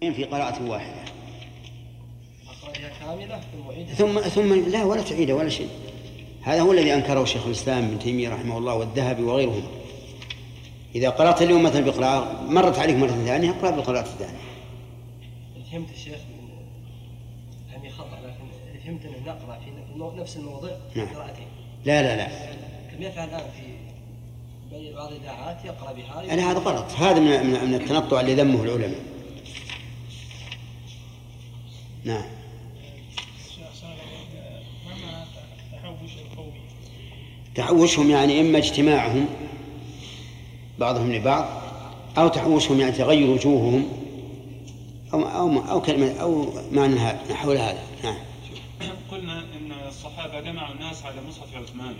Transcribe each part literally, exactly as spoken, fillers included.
في قراءة واحدة أقرأها كاملة ثم ثم لا ولا تعيد ولا شيء. هذا هو الذي أنكره شيخ الإسلام ابن تيمية رحمه الله والذهبي وغيرهم. إذا قرأت اليوم مثلا بقراءة مرت عليك مرة ثانية اقرأ بالقراءة الثانية. فهمت الشيخ يعني خطأ، لكن فهمت أن نقرأ في نفس الموضوع قراءتين. لا لا لا كم يفعل الآن في بعض الإذاعات يقرأ بهذا. يعني هذا غلط، هذا من من التنطع اللي ذمه العلماء. نعم. تحوشهم يعني إما اجتماعهم بعضهم لبعض أو تحوشهم يعني تغير وجوههم أو أو أو كلمة أو معنى حول هذا. نعم. قلنا إن الصحابة جمعوا الناس على مصحف عثمان،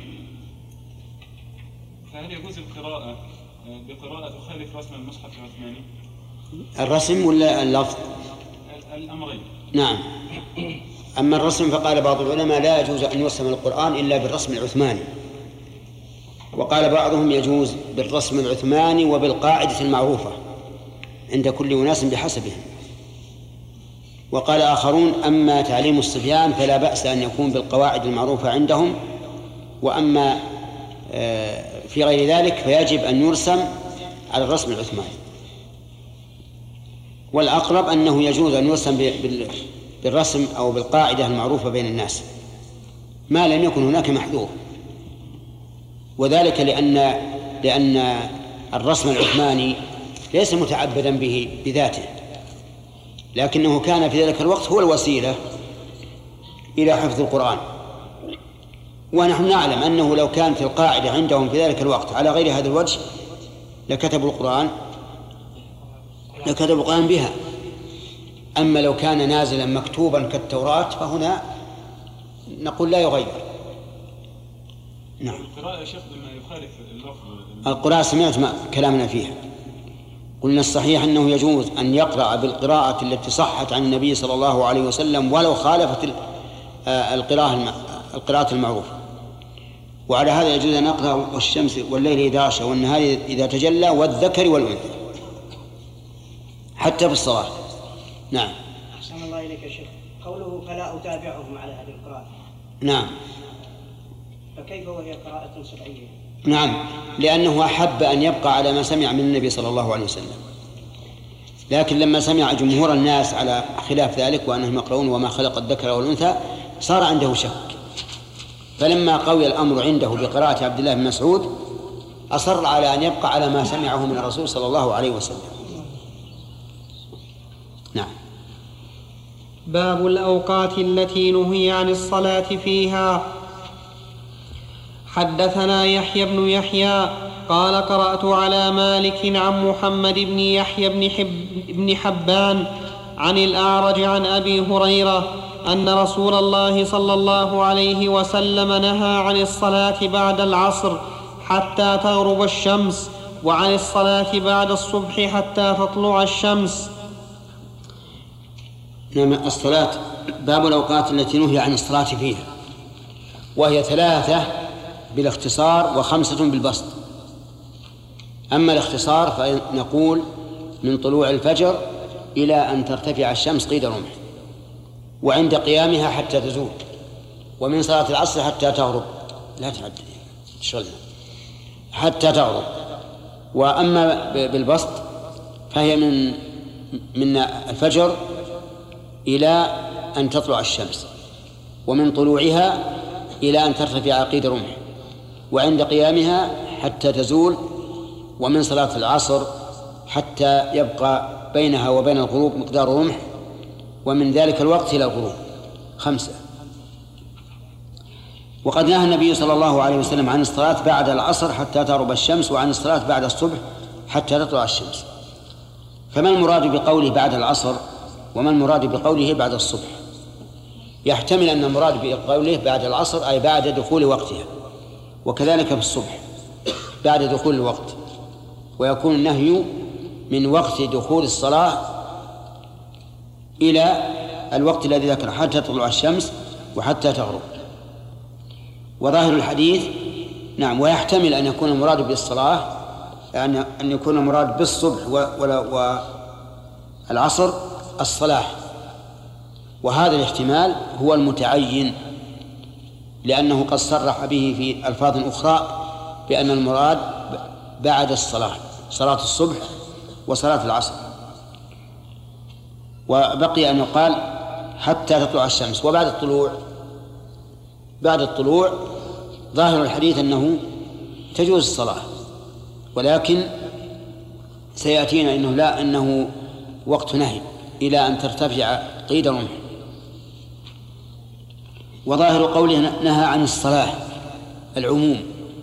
فهل يجوز القراءة بقراءة تخالف رسم المصحف العثماني؟ الرسم ولا اللفظ؟ الأمرين. نعم. أما الرسم فقال بعض العلماء لا يجوز أن يرسم القرآن إلا بالرسم العثماني، وقال بعضهم يجوز بالرسم العثماني وبالقاعدة المعروفة عند كل أناس بحسبهم. وقال آخرون أما تعليم الصبيان فلا بأس أن يكون بالقواعد المعروفة عندهم، وأما في غير ذلك فيجب أن يرسم على الرسم العثماني. والأقرب أنه يجوز أن يرسم بالرسم أو بالقاعدة المعروفة بين الناس ما لم يكن هناك محذور، وذلك لأن لأن الرسم العثماني ليس متعبدا به بذاته، لكنه كان في ذلك الوقت هو الوسيلة إلى حفظ القرآن. ونحن نعلم أنه لو كانت القاعدة عندهم في ذلك الوقت على غير هذا الوجه لكتبوا القرآن لكتبوا القرآن بها. أما لو كان نازلا مكتوبا كالتوراة فهنا نقول لا يغير. نعم. القراءة يا شيخ بما يخالف اللفظ. القراءة سمعت كلامنا فيها، قلنا الصحيح أنه يجوز أن يقرأ بالقراءة التي صحت عن النبي صلى الله عليه وسلم ولو خالفت القراءة القراءة المعروفة. وعلى هذا يجوز أن يقرأ والشمس والليل إذا عشى والنهار إذا تجلى والذكر والأنثى حتى في الصلاة. نعم. أحسن الله إليك يا شيخ، قوله فلا أتابعهم على هذه القراءة. نعم. فكيف وهي قراءة سبعية؟ نعم، لأنه أحب أن يبقى على ما سمع من النبي صلى الله عليه وسلم، لكن لما سمع جمهور الناس على خلاف ذلك وأنهم يقرؤون وما خلق الذكر والأنثى صار عنده شك، فلما قوي الأمر عنده بقراءة عبد الله بن مسعود أصر على أن يبقى على ما سمعه من الرسول صلى الله عليه وسلم. نعم. باب الأوقات التي نهي عن الصلاة فيها. حدثنا يحيى بن يحيى قال قرأت على مالك عن محمد بن يحيى بن, حب بن حبان عن الأعرج عن أبي هريرة أن رسول الله صلى الله عليه وسلم نهى عن الصلاة بعد العصر حتى تغرب الشمس، وعن الصلاة بعد الصبح حتى تطلع الشمس. نعم. الصلاة باب الأوقات التي نهي عن الصلاة فيها، وهي ثلاثة بالاختصار وخمسة بالبسط. أما الاختصار فنقول من طلوع الفجر إلى أن ترتفع الشمس قيد رمح، وعند قيامها حتى تزول، ومن صلاة العصر حتى تغرب لا تعد شغلنا حتى تغرب. وأما بالبسط فهي من من الفجر إلى أن تطلع الشمس، ومن طلوعها إلى أن ترتفع قيد رمح، وعند قيامها حتى تزول، ومن صلاة العصر حتى يبقى بينها وبين الغروب مقدار رمح، ومن ذلك الوقت إلى الغروب. خمسة. وقد نهى النبي صلى الله عليه وسلم عن الصلاة بعد العصر حتى تغرب الشمس، وعن الصلاة بعد الصبح حتى تطلع الشمس. فما المراد بقوله بعد العصر وما المراد بقوله بعد الصبح؟ يحتمل أن المراد بقوله بعد العصر أي بعد دخول وقتها، وكذلك في الصبح بعد دخول الوقت، ويكون النهي من وقت دخول الصلاة إلى الوقت الذي ذكر حتى تطلع الشمس وحتى تغرب. وظاهر الحديث نعم، ويحتمل أن يكون المراد بالصلاة أن أن يكون المراد بالصبح والعصر الصلاح، وهذا الاحتمال هو المتعين، لأنه قد صرح به في ألفاظ أخرى بأن المراد بعد الصلاة، صلاة الصبح وصلاة العصر. وبقي أن يقال حتى تطلع الشمس. وبعد الطلوع، بعد الطلوع ظاهر الحديث أنه تجوز الصلاة، ولكن سيأتينا إنه لا، إنه وقت نهي إلى أن ترتفع قيد رمح. وظاهر قوله نهى عن الصلاة العموم،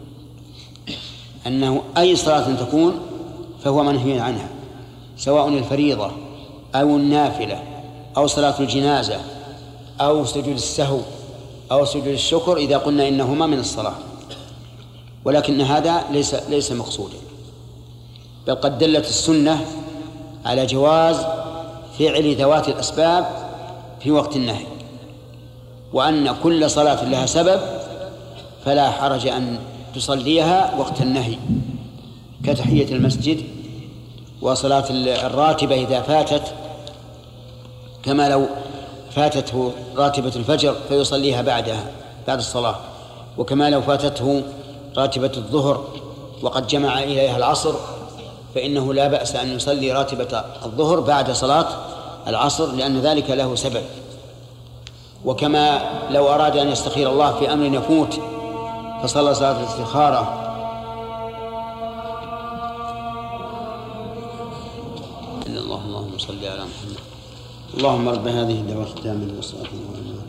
أنه أي صلاة تكون فهو منهي عنها، سواء الفريضة أو النافلة أو صلاة الجنازة أو سجود السهو أو سجود الشكر، إذا قلنا إنهما من الصلاة. ولكن هذا ليس ليس مقصودا، بل قد دلت السنة على جواز فعل ذوات الأسباب في وقت النهي، وأن كل صلاة لها سبب فلا حرج أن تصليها وقت النهي، كتحية المسجد وصلاة الراتبة إذا فاتت، كما لو فاتته راتبة الفجر فيصليها بعدها بعد الصلاة، وكما لو فاتته راتبة الظهر وقد جمع إليها العصر فإنه لا بأس أن يصلي راتبة الظهر بعد صلاة العصر، لأن ذلك له سبب. وكما لو أراد أن يستخير الله في أمر يفوت فصلى صلاة الاستخارة إلا الله اللهم صل على محمد اللهم رب هذه الدعوة التامة والصلاة والسلام.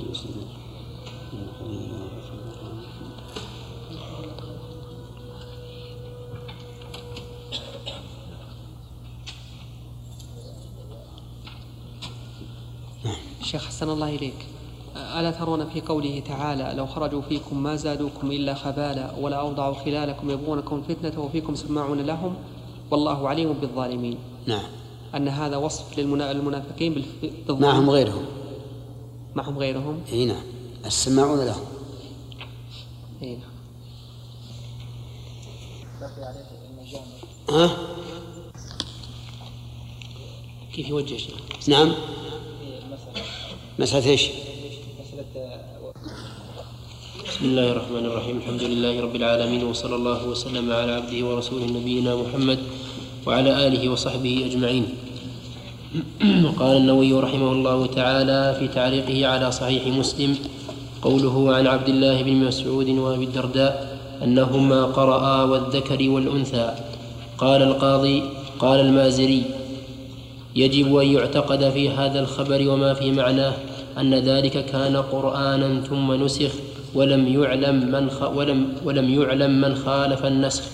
شيخ حسن الله إليك، ألا ترون في قوله تعالى لو خرجوا فيكم ما زادوكم إلا خبالا ولا أوضعوا خلالكم يبغونكم فتنة وفيكم سماعون لهم والله عليم بالظالمين؟ نعم. أن هذا وصف للمنافقين بالظلم. معهم غيرهم. معهم غيرهم. إيه نعم، السماعون لهم. إيه. ها؟ كيف يوجه شيء؟ نعم. مسألة إيش؟ بسم الله الرحمن الرحيم. الحمد لله رب العالمين، وصلى الله وسلم على عبده ورسوله نبينا محمد وعلى آله وصحبه أجمعين. قال النووي رحمه الله تعالى في تعليقه على صحيح مسلم قوله عن عبد الله بن مسعود وأبي الدرداء أنهما قرأا والذكر والأنثى. قال القاضي قال المازري يجب أن يعتقد في هذا الخبر وما في معناه أن ذلك كان قرآنا ثم نسخ ولم يعلم من خ... ولم ولم يعلم من خالف النسخ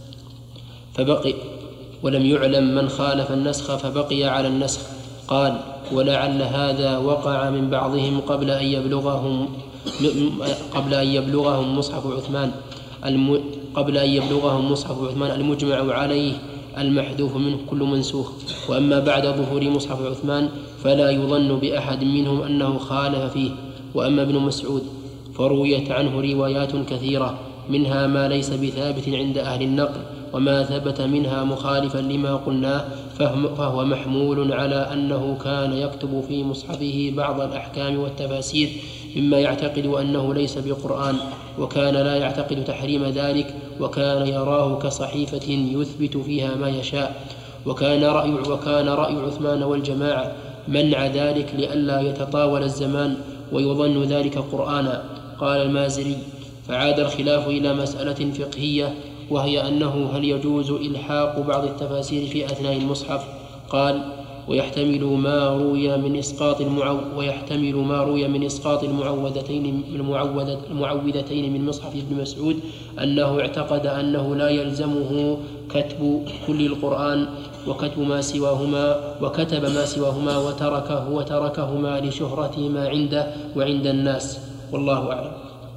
فبقي ولم يعلم من خالف النسخ فبقي على النسخ. قال ولعل هذا وقع من بعضهم قبل أن يبلغهم قبل أن يبلغهم مصحف عثمان الم... قبل أن يبلغهم مصحف عثمان المجمع عليه المحذوف منه كل منسوخ. وأما بعد ظهور مصحف عثمان فلا يظن بأحد منهم أنه خالف فيه. وأما ابن مسعود فرويت عنه روايات كثيرة، منها ما ليس بثابت عند أهل النقل، وما ثبت منها مخالفا لما قلناه فهو محمول على أنه كان يكتب في مصحفه بعض الأحكام والتفاسير مما يعتقد أنه ليس بقرآن، وكان لا يعتقد تحريم ذلك، وكان يراه كصحيفة يثبت فيها ما يشاء. وكان رأي, وكان رأي عثمان والجماعة منع ذلك لئلا يتطاول الزمان ويظن ذلك قرآنا. قال المازري فعاد الخلاف إلى مسألة فقهية، وهي أنه هل يجوز إلحاق بعض التفاسير في أثناء المصحف؟ قال ويحتمل ما روي من إسقاط المعو ويحتمل ما روي من إسقاط المعوذتين المعوذتين من مصحف ابن مسعود أنه اعتقد أنه لا يلزمه كتب كل القرآن وكتب ما سواهما وكتب ما سواهما وتركه وتركهما لشهرتهما عنده وعند الناس، والله أعلم.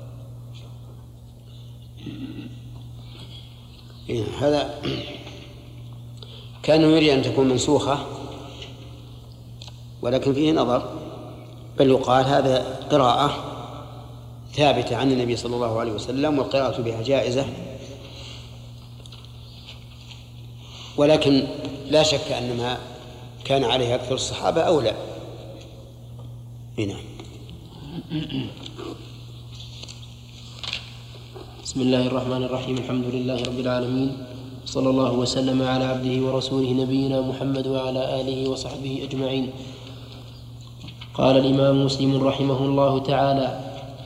هذا كان يريد أن تكون منسوخة، ولكن فيه نظر، بل يقال هذا قراءة ثابتة عن النبي صلى الله عليه وسلم والقراءة بها جائزة. ولكن لا شك أن ما كان عليه أكثر الصحابة أو لا. هنا بسم الله الرحمن الرحيم. الحمد لله رب العالمين، صلى الله وسلم على عبده ورسوله نبينا محمد وعلى آله وصحبه أجمعين. قال الإمام مسلم رحمه الله تعالى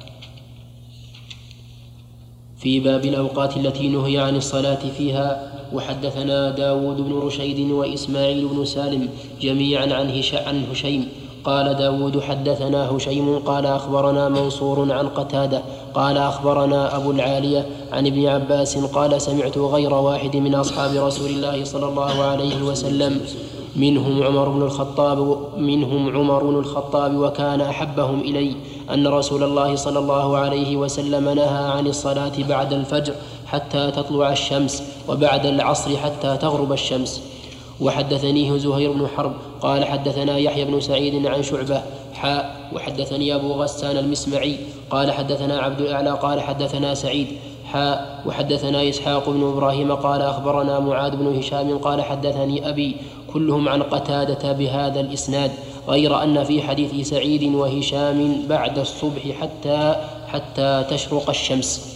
في باب الأوقات التي نهي عن الصلاة فيها: وحدثنا داود بن رشيد وإسماعيل بن سالم جميعا عن هشيم قال داود حدثنا هشيم قال أخبرنا منصور عن قتادة قال أخبرنا أبو العالية عن ابن عباس قال سمعت غير واحد من أصحاب رسول الله صلى الله عليه وسلم منهم عمر بن الخطاب منهم عمر بن الخطاب وكان أحبهم إلي أن رسول الله صلى الله عليه وسلم نهى عن الصلاة بعد الفجر حتى تطلع الشمس وبعد العصر حتى تغرب الشمس. وحدثنيه زهير بن حرب قال حدثنا يحيى بن سعيد عن شعبة حاء وحدثني أبو غسان المسمعي قال حدثنا عبد الأعلى قال حدثنا سعيد حاء وحدثنا إسحاق بن إبراهيم قال أخبرنا معاذ بن هشام قال حدثني أبي كلهم عن قتادة بهذا الإسناد غير أن في حديث سعيد وهشام بعد الصبح حتى حتى تشرق الشمس.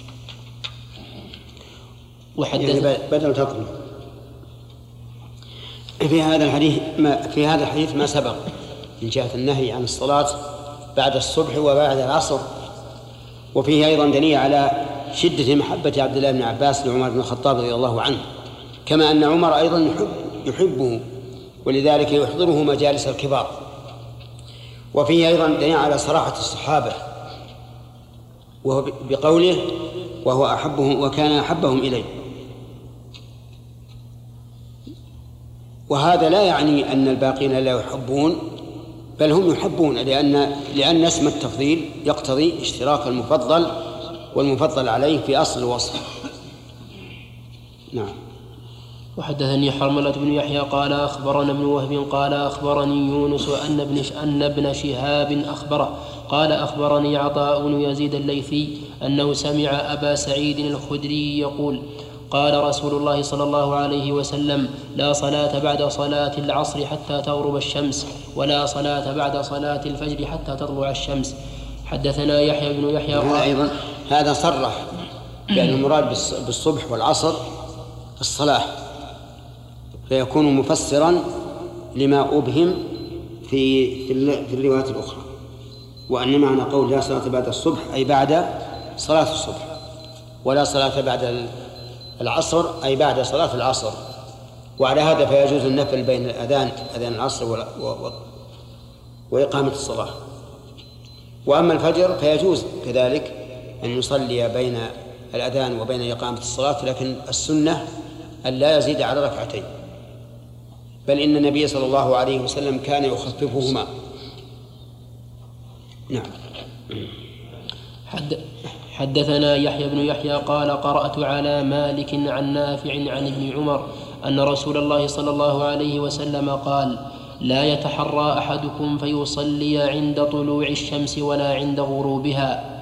وحدث يعني بدل تطلع. في هذا الحديث ما في هذا الحديث ما سبق من جهة النهي عن الصلاة بعد الصبح وبعد العصر، وفيه أيضا دليل على شدة محبة عبد الله بن عباس لعمر بن الخطاب رضي الله عنه، كما أن عمر أيضا يحب يحبه ولذلك يحضره مجالس الكبار. وفيه أيضا دليل على صراحة الصحابة وهو بقوله وهو أحبهم وكان أحبهم إليه. وهذا لا يعني أن الباقين لا يحبون، بل هم يحبون، لأن لأن اسم التفضيل يقتضي اشتراك المفضل والمفضل عليه في أصل الوصف. نعم. وحدثني حرملة بن يحيى قال أخبرنا ابن وهب قال أخبرني يونس أن ابن أن ابن شهاب أخبره قال أخبرني عطاء بن يزيد الليثي أنه سمع أبا سعيد الخدري يقول قال رسول الله صلى الله عليه وسلم: لا صلاة بعد صلاة العصر حتى تغرب الشمس، ولا صلاة بعد صلاة الفجر حتى تطلع الشمس. حدثنا يحيى بن يحيى هذا أيضا هذا صرح بأن المراد بالصبح والعصر الصلاة، فيكون مفسرا لما أبهم في في الروايات الأخرى، وأن معنى قول لا صلاة بعد الصبح أي بعد صلاة الصبح، ولا صلاة بعد العصر أي بعد صلاة العصر. وعلى هذا فيجوز النفل بين الأذان أذان العصر وإقامة الصلاة. وأما الفجر فيجوز كذلك أن يصلي بين الأذان وبين إقامة الصلاة، لكن السنة أن لا يزيد على ركعتين، بل إن النبي صلى الله عليه وسلم كان يخففهما. نعم. حد حدثنا يحيى بن يحيى قال قرأت على مالك عن نافع عن ابن عمر أن رسول الله صلى الله عليه وسلم قال: لا يتحرى أحدكم فيصلي عند طلوع الشمس ولا عند غروبها.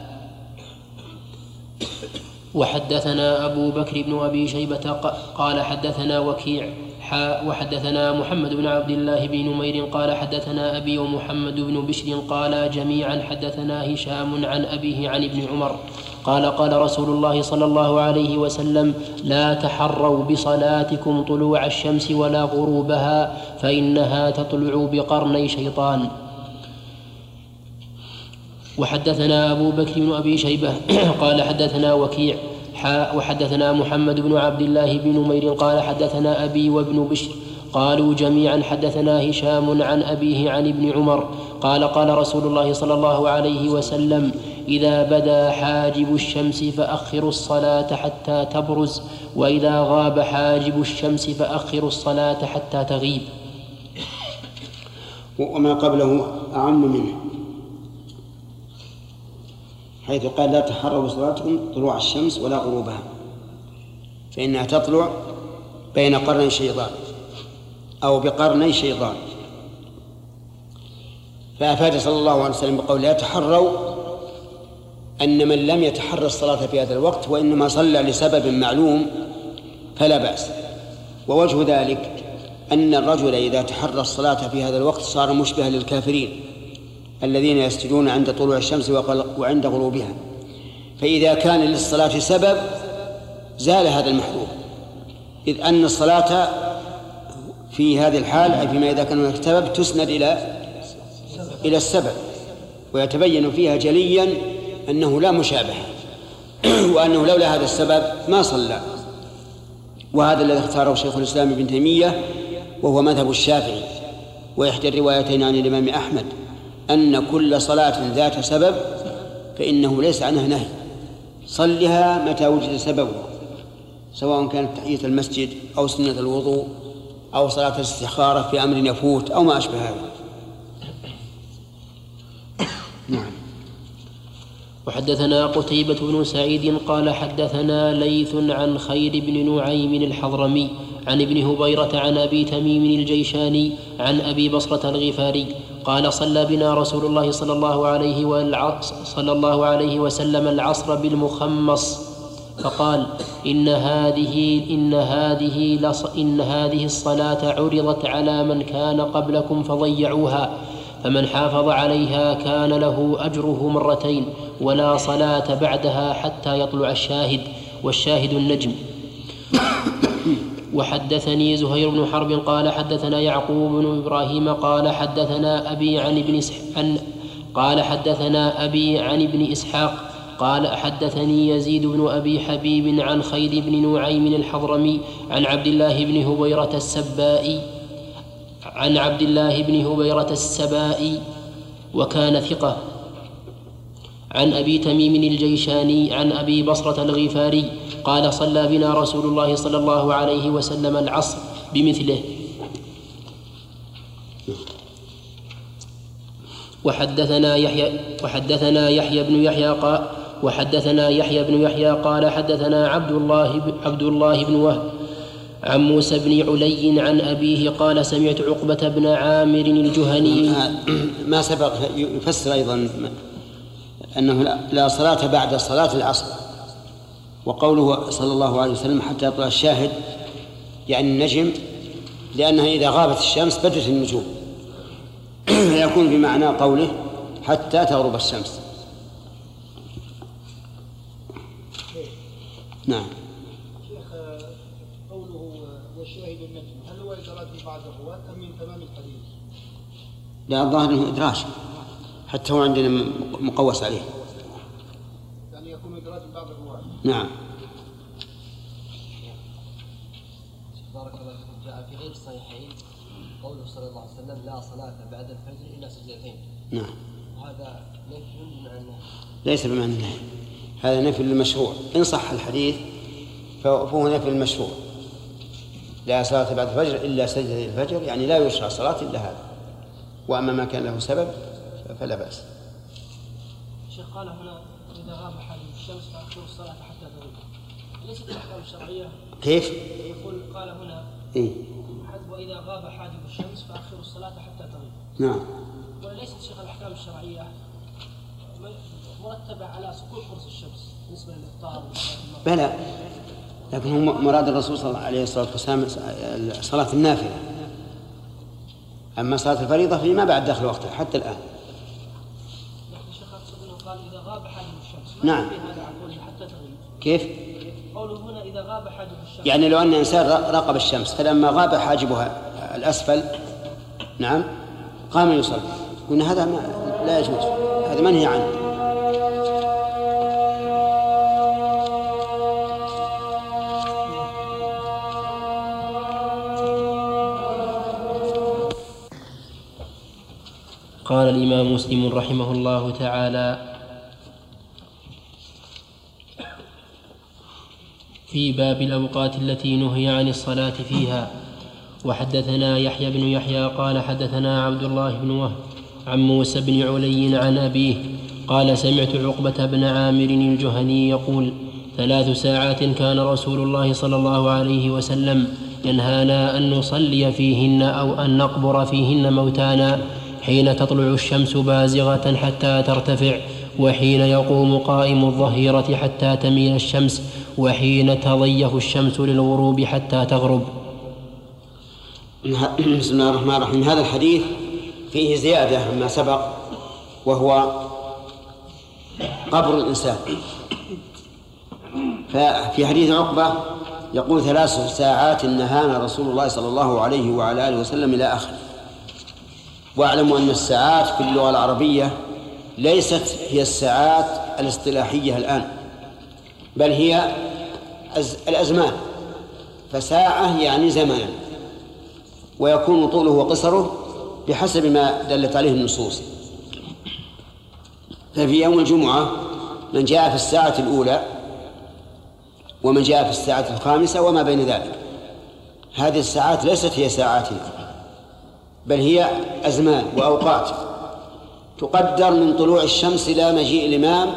وحدثنا أبو بكر بن أبي شيبة قال حدثنا وكيع وحدثنا محمد بن عبد الله بن نمير قال حدثنا أبي ومحمد بن بشر قال جميعا حدثنا هشام عن أبيه عن ابن عمر قال قال رسول الله صلى الله عليه وسلم: لا تحروا بصلاتكم طلوع الشمس ولا غروبها فإنها تطلع بقرني شيطان. وحدثنا أبو بكر بن أبي شيبة قال حدثنا وكيع وحدثنا محمد بن عبد الله بن نمير قال حدثنا أبي وابن بشر قالوا جميعا حدثنا هشام عن أبيه عن ابن عمر قال قال رسول الله صلى الله عليه وسلم: إذا بدا حاجب الشمس فأخروا الصلاة حتى تبرز، وإذا غاب حاجب الشمس فأخروا الصلاة حتى تغيب. وما قبله أعم منه، حيث قال: لا تحروا بصلاتكم طلوع الشمس ولا غروبها فإنها تطلع بين قرني شيطان أو بقرني شيطان. فأفاد صلى الله عليه وسلم بقول لا تحروا أن من لم يتحرى الصلاة في هذا الوقت وإنما صلى لسبب معلوم فلا بأس. ووجه ذلك أن الرجل إذا تحرى الصلاة في هذا الوقت صار مشبها للكافرين الذين يسجدون عند طلوع الشمس وعند غروبها. فإذا كان للصلاة سبب زال هذا المحذور، إذ أن الصلاة في هذه الحال أي فيما إذا كان هناك سبب تسند إلى إلى السبب، ويتبين فيها جليا أنه لا مشابهة وأنه لولا هذا السبب ما صلى. وهذا الذي اختاره شيخ الإسلام ابن تيمية وهو مذهب الشافعي وإحدى الروايتين عن الإمام أحمد، أن كل صلاة ذات سبب فإنه ليس عنها نهي، صلها متى وجد سببها، سواء كانت تحية المسجد أو سنة الوضوء أو صلاة الاستخارة في أمر يفوت أو ما أشبه هذا. نعم. وحدثنا قتيبة بن سعيد قال حدثنا ليث عن خير بن نعيم الحضرمي عن ابن هبيرة عن أبي تميم الجيشاني عن أبي بصرة الغفاري قال صلى بنا رسول الله صلى الله عليه صلى الله عليه وسلم العصر بالمخمص فقال إن هذه إن هذه لص إن هذه الصلاة عرضت على من كان قبلكم فضيعوها، فمن حافظ عليها كان له أجره مرتين ولا صلاة بعدها حتى يطلع الشاهد، والشاهد النجم. وحدثني زهير بن حرب قال حدثنا يعقوب بن إبراهيم قال حدثنا أبي عن ابن عن قال حدثنا أبي عن ابن إسحاق قال حدثني يزيد بن أبي حبيب عن خير بن نعيم الحضرمي عن عبد الله بن هبيرة السبائي عن عبد الله بن هبيرة السبائي وكان ثقة عن أبي تميم الجيشاني عن أبي بصرة الغفاري قال صلى بنا رسول الله صلى الله عليه وسلم العصر بمثله. وحدثنا يحيى وحدثنا يحيى بن يحيى قال وحدثنا يحيى بن يحيى قال حدثنا عبد الله عبد الله بن وهب عن موسى بن علي عن أبيه قال سمعت عقبة بن عامر الجهني. ما سبق يفسر أيضا أنه لا صلاة بعد صلاة العصر، وقوله صلى الله عليه وسلم حتى يطلع الشاهد يعني النجم، لأنها إذا غابت الشمس بدت النجوم، يكون بمعنى قوله حتى تغرب الشمس. نعم. شيخ قوله والشاهد النجم هل هو إدراج بعض الرواة أم من تمام الحديث؟ لا، الظاهر أنه إدراج، حتى هو عندنا مقوس عليه، يعني يكون إدراج بعض الرواة. نعم. بارك الله فيكم. جاء في غير الصحيحين قوله صلى الله عليه وسلم لا صلاة بعد الفجر إلا سجدتين. نعم. وهذا نفي بمعنى النهي. ليس بمعنى النهي، هذا نفي للمشروع. إن صح الحديث فهو نفي المشروع، لا صلاة بعد الفجر إلا سجدة الفجر، يعني لا يشرع صلاة إلا هذا، وأما ما كان له سبب فلا بأس. الشيخ قال هنا إذا غاب حاجب الشمس فأخر الصلاة حتى تغيب، ليست الأحكام الشرعية كيف؟ يقول قال هنا إيه؟ وإذا غاب حاجب الشمس فأخر الصلاة حتى تغيب. نعم. وليست شيخ الأحكام الشرعية مرتبة على سقوط قرص الشمس بالنسبة للإفطار؟ بلى، لكن هو مراد الرسول صلى الله عليه وسلم صلاة النافلة، أما صلاة الفريضة فيما بعد داخل وقتها حتى الآن. الشيخ أقصد أنه قال إذا غاب حاجب الشمس. نعم. هذا عن قوله حتى تغيب. كيف؟ قوله هنا إذا غاب حاجب الشمس. يعني لو أن إنسان راقب الشمس فلما غاب حاجبها الأسفل نعم قام يصلي، قلنا هذا لا يجوز، هذا منهي عنه. قال الإمام مسلم رحمه الله تعالى في باب الأوقات التي نهي عن الصلاة فيها. وحدثنا يحيى بن يحيى قال حدثنا عبد الله بن وهب عن موسى بن علي عن أبيه قال سمعت عقبة بن عامر الجهني يقول ثلاث ساعات كان رسول الله صلى الله عليه وسلم ينهانا أن نصلي فيهن أو أن نقبر فيهن موتانا، حين تطلع الشمس بازغة حتى ترتفع، وحين يقوم قائم الظهيرة حتى تميل الشمس، وحين تضيه الشمس للغروب حتى تغرب. بسم الله الرحمن الرحيم. هذا الحديث فيه زيادة عما سبق، وهو قبر الإنسان. ففي حديث عقبة يقول ثلاث ساعات نهانا رسول الله صلى الله عليه وعلى آله وسلم إلى آخره. واعلموا أن الساعات في اللغة العربية ليست هي الساعات الاصطلاحية الآن، بل هي الأزمان. فساعة يعني زمنا، ويكون طوله وقصره بحسب ما دلت عليه النصوص. ففي يوم الجمعة من جاء في الساعة الأولى، ومن جاء في الساعة الخامسة، وما بين ذلك. هذه الساعات ليست هي ساعاتنا، بل هي أزمان وأوقات تقدر من طلوع الشمس إلى مجيء الإمام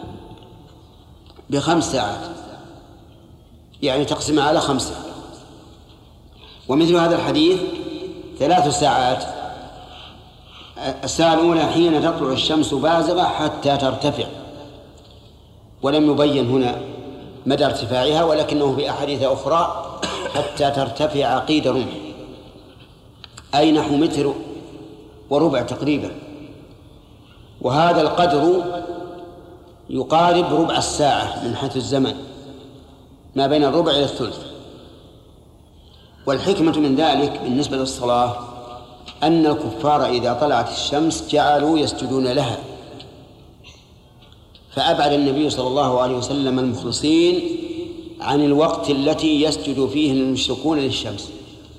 بخمس ساعات، يعني تقسم على خمسة. ومثل هذا الحديث ثلاث ساعات. الساعة الأولى حين تطلع الشمس بازغة حتى ترتفع، ولم يبين هنا مدى ارتفاعها، ولكنه في أحاديث أخرى حتى ترتفع قيد رمح، أي نحو متر وربع تقريبا. وهذا القدر يقارب ربع الساعة من حيث الزمن، ما بين الربع إلى الثلث. والحكمة من ذلك بالنسبة للصلاة أن الكفار إذا طلعت الشمس جعلوا يسجدون لها، فأبعد النبي صلى الله عليه وسلم المخلصين عن الوقت التي يسجد فيه المشركون للشمس.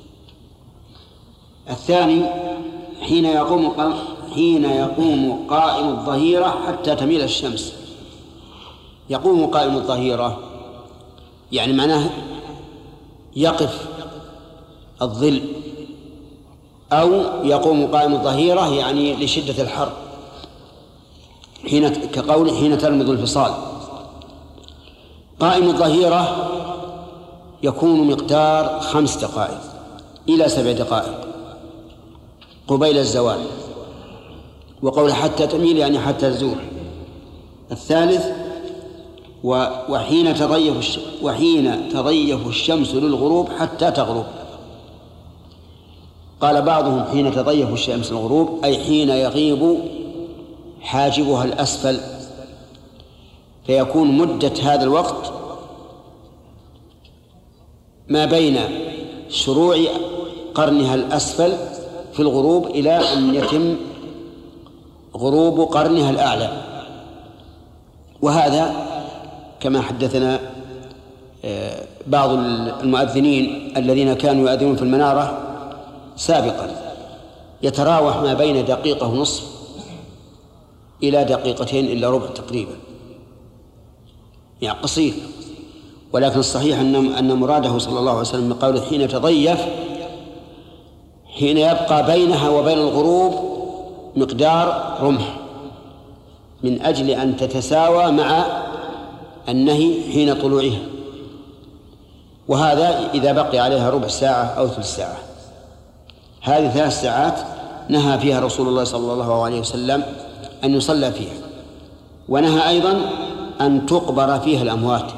الثاني حين يقوم حين يقوم قائم الظهيرة حتى تميل الشمس. يقوم قائم الظهيرة يعني معناه يقف الظل، أو يقوم قائم الظهيرة يعني لشدة الحر، حين كقول حين تلمذ الفصال. قائم الظهيرة يكون مقدار خمس دقائق إلى سبع دقائق قبيل الزوال، وقول حتى تميل يعني حتى تزول. الثالث وحين تضيف وحين تضيف الشمس للغروب حتى تغرب. قال بعضهم حين تضيف الشمس للغروب أي حين يغيب حاجبها الأسفل، فيكون مدة هذا الوقت ما بين شروع قرنها الأسفل في الغروب إلى أن يتم غروب قرنها الأعلى. وهذا كما حدثنا بعض المؤذنين الذين كانوا يؤذنون في المنارة سابقا، يتراوح ما بين دقيقة ونصف إلى دقيقتين إلا ربع تقريبا، يعني قصير. ولكن الصحيح أن أن مراده صلى الله عليه وسلم قوله حين تضيف حين يبقى بينها وبين الغروب مقدار رمح، من أجل أن تتساوى مع النهي حين طلوعها، وهذا إذا بقي عليها ربع ساعة أو ثلث ساعة. هذه ثلاث ساعات نهى فيها رسول الله صلى الله عليه وسلم أن يصلى فيها، ونهى أيضا أن تقبر فيها الأموات،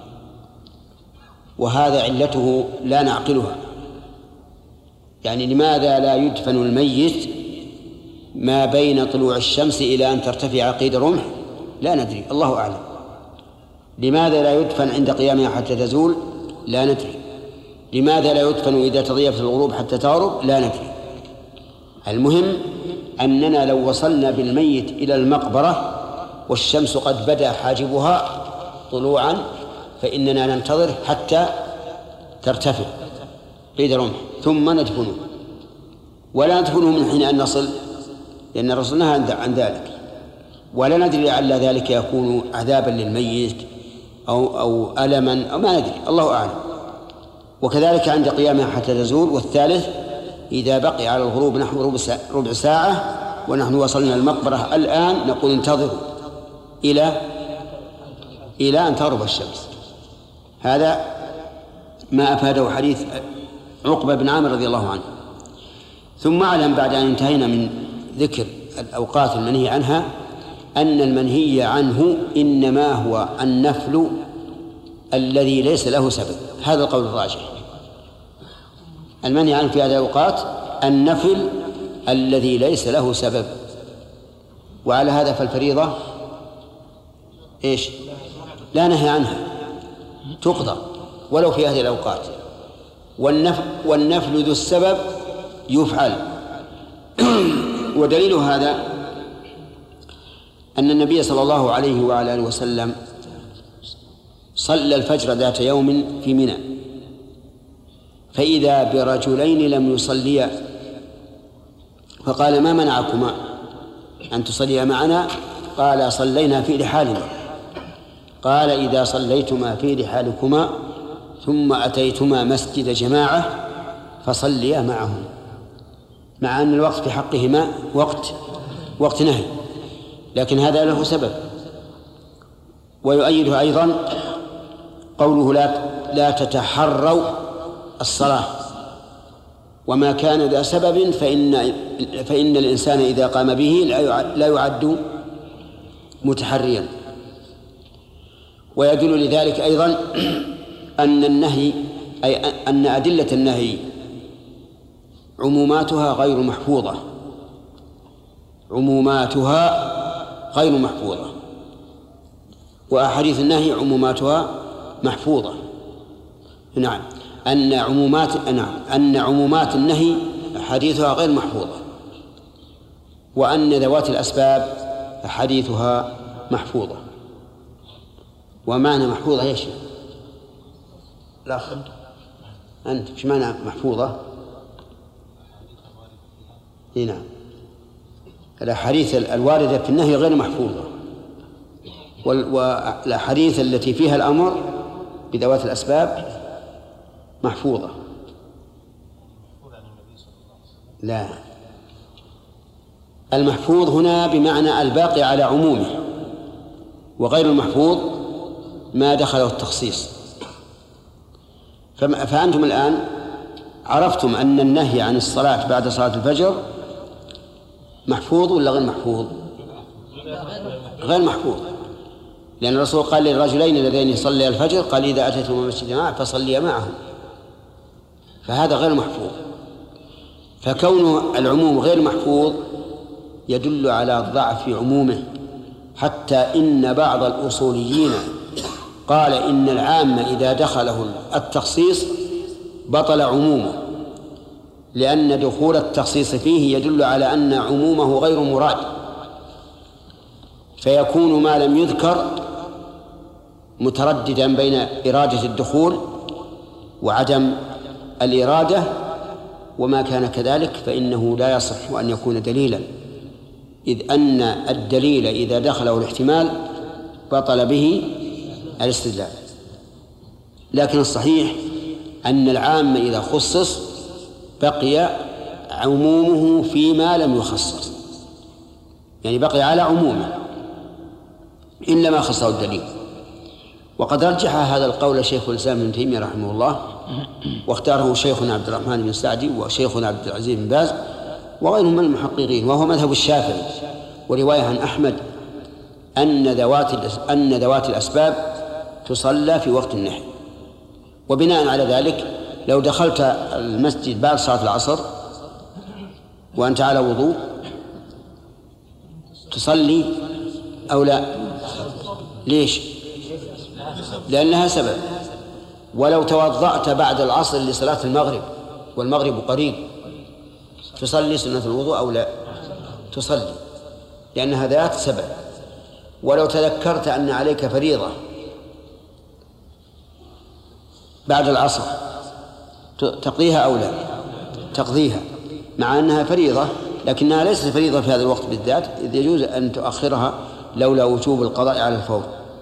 وهذا علته لا نعقلها. يعني لماذا لا يدفن الميت ما بين طلوع الشمس إلى أن ترتفع قيد الرمح؟ لا ندري، الله أعلم. لماذا لا يدفن عند قيامها حتى تزول؟ لا ندري. لماذا لا يدفن إذا تضيفت الغروب حتى تغرب؟ لا ندري. المهم أننا لو وصلنا بالميت إلى المقبرة والشمس قد بدأ حاجبها طلوعا فإننا ننتظر حتى ترتفع قيد الرمح ثم ندفنه، ولا ندفنه من حين أن نصل، لأن الرسول نهى عن ذلك. ولا ندري لعل ذلك يكون عذابا للميت أو أو ألما أو ما ندري، الله أعلم. وكذلك عند قيامها حتى تزول. والثالث إذا بقي على الغروب نحو ربع ساعة ونحن وصلنا المقبرة الآن نقول انتظروا إلى إلى أن تغرب الشمس. هذا ما أفاده حديث عقبة بن عامر رضي الله عنه. ثم أعلم بعد أن انتهينا من ذكر الأوقات المنهي عنها أن المنهي عنه إنما هو النفل الذي ليس له سبب. هذا القول الراجح، المنهي عنه في هذه الأوقات النفل الذي ليس له سبب. وعلى هذا فالفريضة إيش؟ لا نهي عنها، تقضى ولو في هذه الأوقات. والنفل, والنفل ذو السبب يفعل. ودليل هذا أن النبي صلى الله عليه وعلى آله وسلم صلى الفجر ذات يوم في منى، فإذا برجلين لم يصليا، فقال: ما منعكما أن تصليا معنا؟ قال: صلينا في رحالنا. قال: إذا صليتما في رحالكما ثم أتيتما مسجد جماعة فصليا معهم، مع أن الوقت في حقهما وقت وقت نهي، لكن هذا له سبب. ويؤيده أيضا قوله: لا لا تتحروا الصلاة، وما كان ذا سبب فإن فإن الإنسان إذا قام به لا يعد متحريا. ويدل لذلك أيضا أن النهي أي أن أدلة النهي عموماتها غير محفوظة، عموماتها غير محفوظة، وأحاديث النهي عموماتها محفوظة. نعم، أن عمومات نعم أن عمومات النهي أحاديثها غير محفوظة، وأن ذوات الأسباب أحاديثها محفوظة. ومعنى محفوظة ايش؟ لا أنت ايش معنى محفوظة؟ نعم، الأحاديث الواردة في النهي غير محفوظة، والأحاديث التي فيها الأمر بذوات الأسباب محفوظة. لا، المحفوظ هنا بمعنى الباقي على عمومه، وغير المحفوظ ما دخله التخصيص. فأنتم الآن عرفتم أن النهي عن الصلاة بعد صلاة الفجر محفوظ ولا غير محفوظ؟ غير محفوظ، لأن الرسول قال للرجلين اللذين يصلي الفجر قال: إذا أتيتم مسجد جماعة فصلي معهم، فهذا غير محفوظ. فكون العموم غير محفوظ يدل على ضعف عمومه، حتى إن بعض الأصوليين قال إن العام إذا دخله التخصيص بطل عمومه، لأن دخول التخصيص فيه يدل على أن عمومه غير مراد، فيكون ما لم يذكر مترددا بين إرادة الدخول وعدم الإرادة، وما كان كذلك فإنه لا يصح أن يكون دليلا، إذ أن الدليل إذا دخله الاحتمال بطل به الاستدلال. لكن الصحيح أن العام إذا خصص بقي عمومه فيما لم يخصص، يعني بقي على عمومه إلا ما خصه الدليل. وقد رجح هذا القول شيخ الإسلام ابن تيمية رحمه الله، واختاره شيخنا عبد الرحمن بن سعدي وشيخنا عبد العزيز بن باز وغيرهم من المحققين، وهو مذهب الشافعي، ورواية عن أحمد أن ذوات أن ذوات الأسباب تصلى في وقت النهي. وبناء على ذلك لو دخلت المسجد بعد صلاة العصر وأنت على وضوء تصلي أو لا؟ ليش؟ لأنها سبب. ولو توضأت بعد العصر لصلاة المغرب والمغرب قريب تصلي سنة الوضوء أو لا؟ تصلي، لأنها ذات سبب. ولو تذكرت أن عليك فريضة بعد العصر تقضيها أو لا؟ تقضيها، مع أنها فريضة لكنها ليست فريضة في هذا الوقت بالذات، إذ يجوز أن تؤخرها لولا وجوب القضاء على الفور.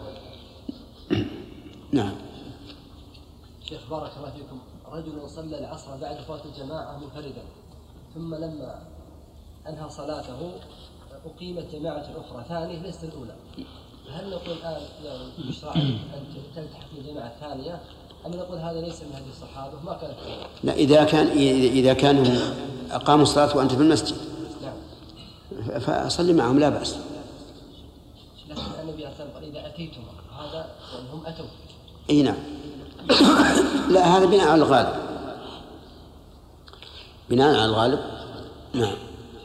نعم. شيخ بارك الله فيكم، رجل صلى العصر بعد فوات الجماعة منفردا، ثم لما أنهى صلاته أقيمت جماعة أخرى ثانية ليست الأولى، هل نقول الآن يعني يشرع أن تلتحق بالجماعة الثانية، أم نقول هذا ليس من هدي الصحابة ما كانت؟ لا، إذا كان إذا كانوا أقاموا الصلاة وأنت في المسجد نعم فصلي معهم لا بأس. لكن النبي صلى الله عليه وسلم قال: إذا أتيتم، هذا يعني هم أتوا. أي نعم. لا، هذا بناء على الغالب. بناء على الغالب. نعم.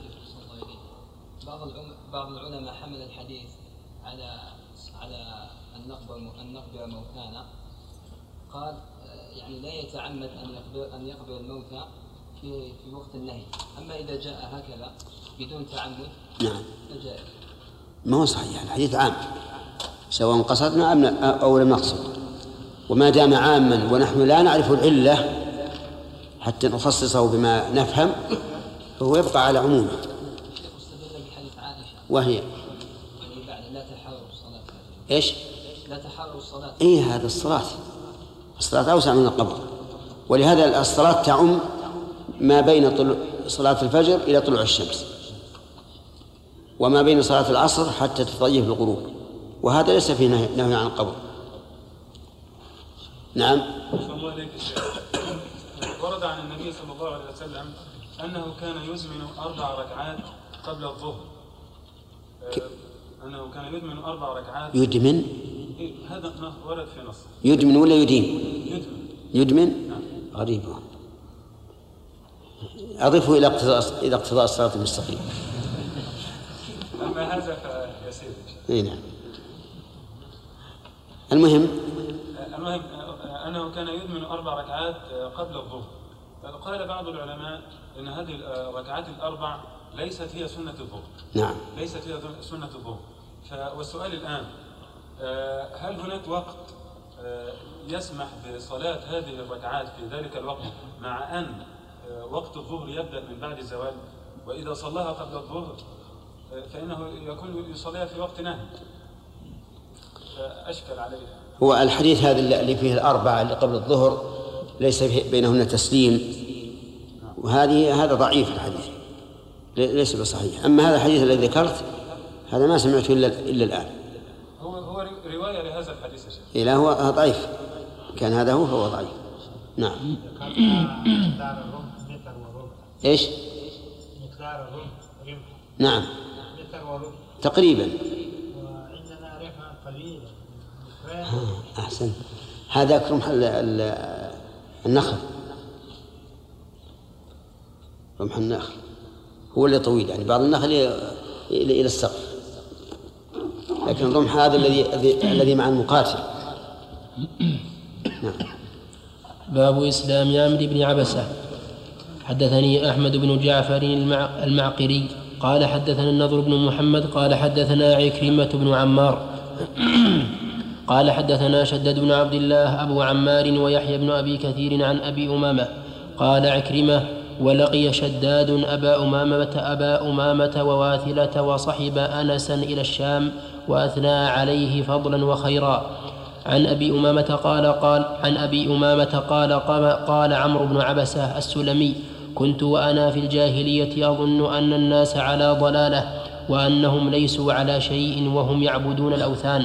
بعض بعض العلماء حمل الحديث على على النقب النقب موتانا، قال يعني لا يتعمد ان يقبل ان يقبل الموتى في في وقت النهي، اما اذا جاء هكذا بدون تعمد نعم فجائز. ما هو صحيح، الحديث عام سواء قصدنا أم أو لم نقصد، وما دام عاما ونحن لا نعرف العلة حتى نخصصه بما نفهم فهو يبقى على عمومه. وهي لا تحاول الصلاة. ايش؟ لا تحاول الصلاة. اي هذا الصلاة، الصلاة أوسع من القبر، ولهذا الصلاة تعم ما بين طلوع صلاة الفجر إلى طلوع الشمس، وما بين صلاة العصر حتى تطيف الغروب، وهذا ليس فيه نهي عن القبر. نعم. ورد عن النبي صلى الله عليه وسلم أنه كان يزمن أربع ركعات قبل الظهر. أنه كان يدمن أربع ركعات. يدمن؟ هذا ورد في نص. يدمن ولا يدين؟ يدمن. يدمن؟ نعم. غريب. أضيفه إلى اقتضاء إلى اقتضاء الصراط المستقيم. أما هذا فيسير. إيه نعم. المهم المهم أنه كان يدمن أربع ركعات قبل الظهر. قال بعض العلماء أن هذه الركعات الأربع ليست هي سنة الظهر. نعم. ليست هي سنة الظهر. والسؤال الآن، هل هناك وقت يسمح بصلاة هذه الركعات في ذلك الوقت مع أن وقت الظهر يبدأ من بعد الزوال، وإذا صلاها قبل الظهر فإنه يكون يصليها في وقت نهي؟ فأشكل عليه. هو الحديث هذا اللي فيه الأربعة اللي قبل الظهر ليس بينهن تسليم، وهذه هذا ضعيف الحديث ليس بصحيح. أما هذا الحديث الذي ذكرت هذا ما سمعته إلا إلا الآن. هو هو رواية لهذا الحديث يا شيخ. إلا هو ضعيف، كان هذا هو فهو ضعيف. نعم. إيش؟ مقدار الرمح رمح. نعم. متر وربع. تقريبا. وعندنا رمح قليل. أحسن. هذا رمح النخل. رمح النخل هو اللي طويل، يعني بعض النخل إلى السقف، لكن الرمح هذا الذي الذي مع المقاتل. نعم. باب إسلام عمرو بن عبسة. حدثني أحمد بن جعفر المعقري قال حدثنا النضر بن محمد قال حدثنا عكرمة بن عمار قال حدثنا شداد بن عبد الله أبو عمار ويحيى بن أبي كثير عن أبي أمامة قال عكرمة ولقي شداد أبا أمامة أبا أمامة وواثلة وصحب أنسا إلى الشام وأثنى عليه فضلا وخيرا. عن أبي أمامة قال قال عن أبي أمامة قال قال عمرو بن عبسة السلمي كنت وأنا في الجاهلية أظن أن الناس على ضلالة وأنهم ليسوا على شيء وهم يعبدون الأوثان،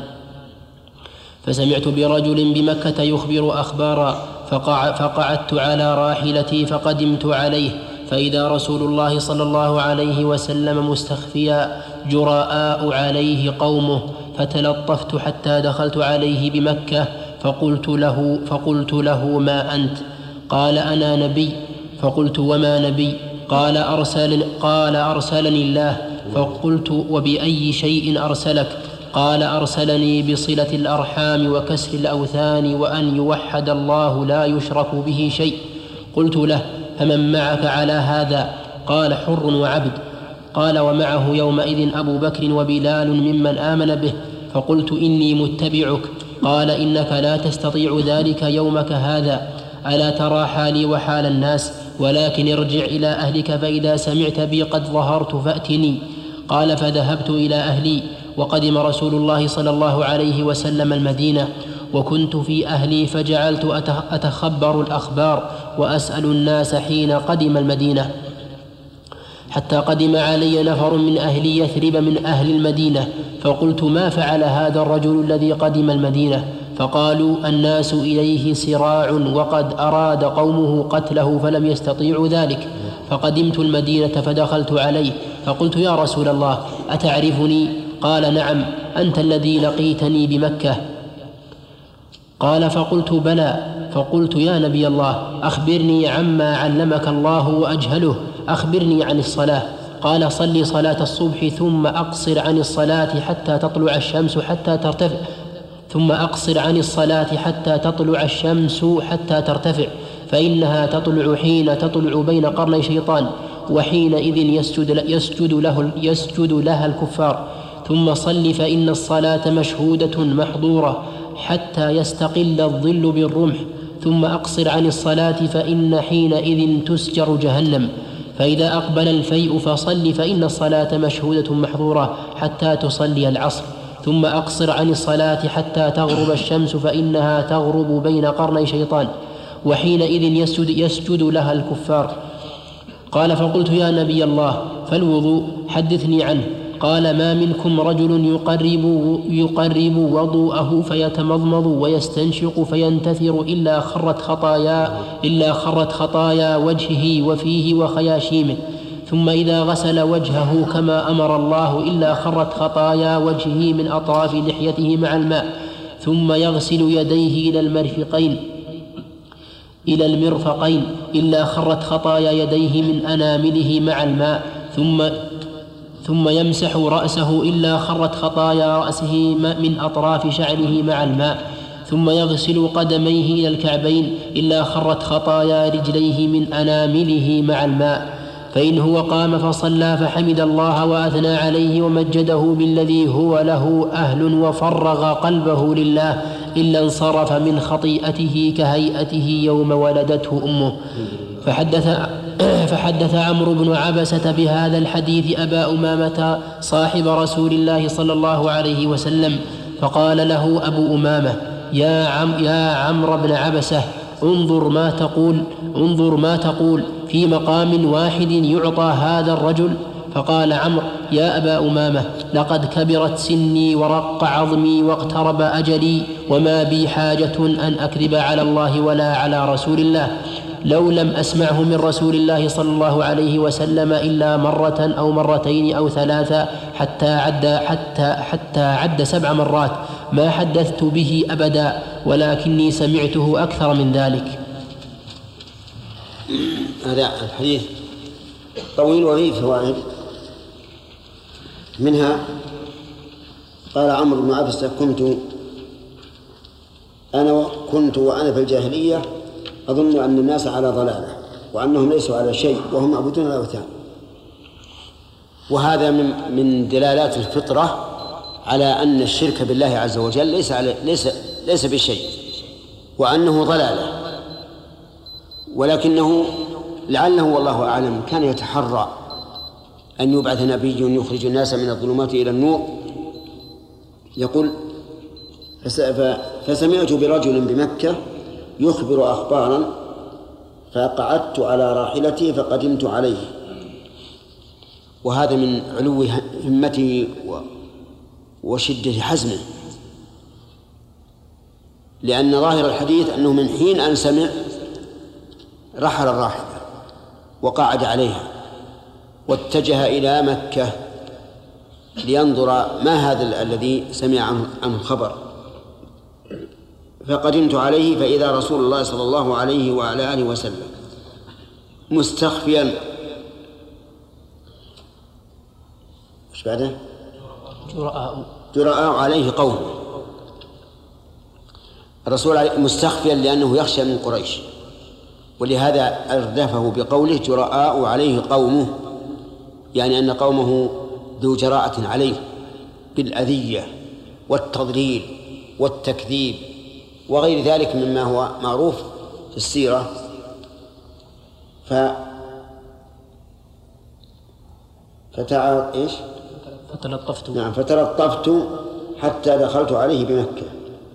فسمعت برجل بمكة يخبر أخبارا فقع فقعدت على راحلتي فقدمت عليه فإذا رسول الله صلى الله عليه وسلم مستخفيا جراء عليه قومه، فتلطفت حتى دخلت عليه بمكة فقلت له, فقلت له ما أنت؟ قال أنا نبي. فقلت وما نبي؟ قال أرسل قال أرسلني الله. فقلت وبأي شيء أرسلك؟ قال أرسلني بصلة الأرحام وكسر الأوثان وأن يوحد الله لا يشرك به شيء. قلت له فمن معك على هذا؟ قال حر وعبد. قال ومعه يومئذ أبو بكر وبلال ممن آمن به. فقلت إني متبعك. قال إنك لا تستطيع ذلك يومك هذا، ألا ترى حالي وحال الناس؟ ولكن ارجع إلى أهلك فإذا سمعت بي قد ظهرت فأتني. قال فذهبت إلى أهلي وقدم رسول الله صلى الله عليه وسلم المدينة وكنت في أهلي فجعلت أتخبر الأخبار وأسأل الناس حين قدم المدينة، حتى قدم علي نفر من أهل يثرب من أهل المدينة فقلت ما فعل هذا الرجل الذي قدم المدينة؟ فقالوا الناس إليه سراع وقد أراد قومه قتله فلم يستطيعوا ذلك. فقدمت المدينة فدخلت عليه فقلت يا رسول الله أتعرفني؟ قال نعم أنت الذي لقيتني بمكة. قال فقلت بلى. فقلت يا نبي الله أخبرني عما علمك الله وأجهله، أخبرني عن الصلاة. قال صلي صلاة الصبح ثم أقصر عن الصلاة حتى تطلع الشمس حتى ترتفع ثم أقصر عن الصلاة حتى تطلع الشمس حتى ترتفع فإنها تطلع حين تطلع بين قرني شيطان، وحينئذ يسجد, يسجد, له يسجد لها الكفار. ثم صل فإن الصلاة مشهودة محظورة حتى يستقل الظل بالرمح. ثم أقصر عن الصلاة فإن حينئذ تسجر جهنم. فإذا أقبل الفيء فصل فإن الصلاة مشهودة محظورة حتى تصلي العصر. ثم أقصر عن الصلاة حتى تغرب الشمس فإنها تغرب بين قرني شيطان، وحينئذ يسجد, يسجد لها الكفار. قال فقلت يا نبي الله فالوضوء حدثني عنه. قال ما منكم رجل يقرب, يقرب وضوءه فيتمضمض ويستنشق فينتثر إلا خرت خطايا, إلا خرت خطايا وجهه وفيه وخياشيمه، ثم إذا غسل وجهه كما أمر الله إلا خرت خطايا وجهه من أطراف لحيته مع الماء، ثم يغسل يديه إلى المرفقين إلى المرفقين إلا خرت خطايا يديه من أنامله مع الماء، ثم ثم يمسح رأسه إلا خرت خطايا رأسه من أطراف شعره مع الماء، ثم يغسل قدميه إلى الكعبين إلا خرت خطايا رجليه من أنامله مع الماء. فإن هو قام فصلى فحمد الله وأثنى عليه ومجده بالذي هو له أهل وفرغ قلبه لله إلا انصرف من خطيئته كهيئته يوم ولدته أمه. فحدث, فحدث عمرو بن عبسة بهذا الحديث أبا أمامة صاحب رسول الله صلى الله عليه وسلم، فقال له أبو أمامة يا, عم يا عمرو بن عبسة انظر ما تقول انظر ما تقول في مقام واحد يعطى هذا الرجل. فقال عمرو يا أبا أمامة لقد كبرت سني ورق عظمي واقترب أجلي وما بي حاجة أن أكذب على الله ولا على رسول الله، لو لم أسمعه من رسول الله صلى الله عليه وسلم إلا مرة أو مرتين أو ثلاثة حتى عد, حتى, حتى عد سبع مرات ما حدثت به أبدا، ولكني سمعته أكثر من ذلك. هذا الحديث طويل وفيه فوائد، منها قال عمرو بن عبسة كنت أنا كنت وأنا في الجاهلية أظن أن الناس على ضلالة وأنهم ليسوا على شيء وهم يعبدون الأوثان، وهذا من من دلالات الفطرة على أن الشرك بالله عز وجل ليس على ليس ليس بشيء وأنه ضلالة، ولكنه لعله والله أعلم كان يتحرى أن يبعث نبي يخرج الناس من الظلمات إلى النور. يقول فسمعت برجل بمكة يخبر أخبارا فقعدت على راحلتي فقدمت عليه، وهذا من علو همته وشدة حزمه، لأن ظاهر الحديث أنه من حين أن سمع رحل الراحلة وقعد عليها واتجه إلى مكة لينظر ما هذا الذي سمع عنه الخبر. فقدمت عليه فإذا رسول الله صلى الله عليه وعلى آله وسلم مستخفيا ايش بعده؟ جرآء جرآء عليه قوم، الرسول مستخفيا لأنه يخشى من قريش، ولهذا أردفه بقوله جرآء عليه قومه، يعني أن قومه ذو جراءة عليه بالأذية والتضليل والتكذيب وغير ذلك مما هو معروف في السيرة. ف فتع... إيش؟ فتلطفت نعم فتلطفت حتى دخلت عليه بمكة.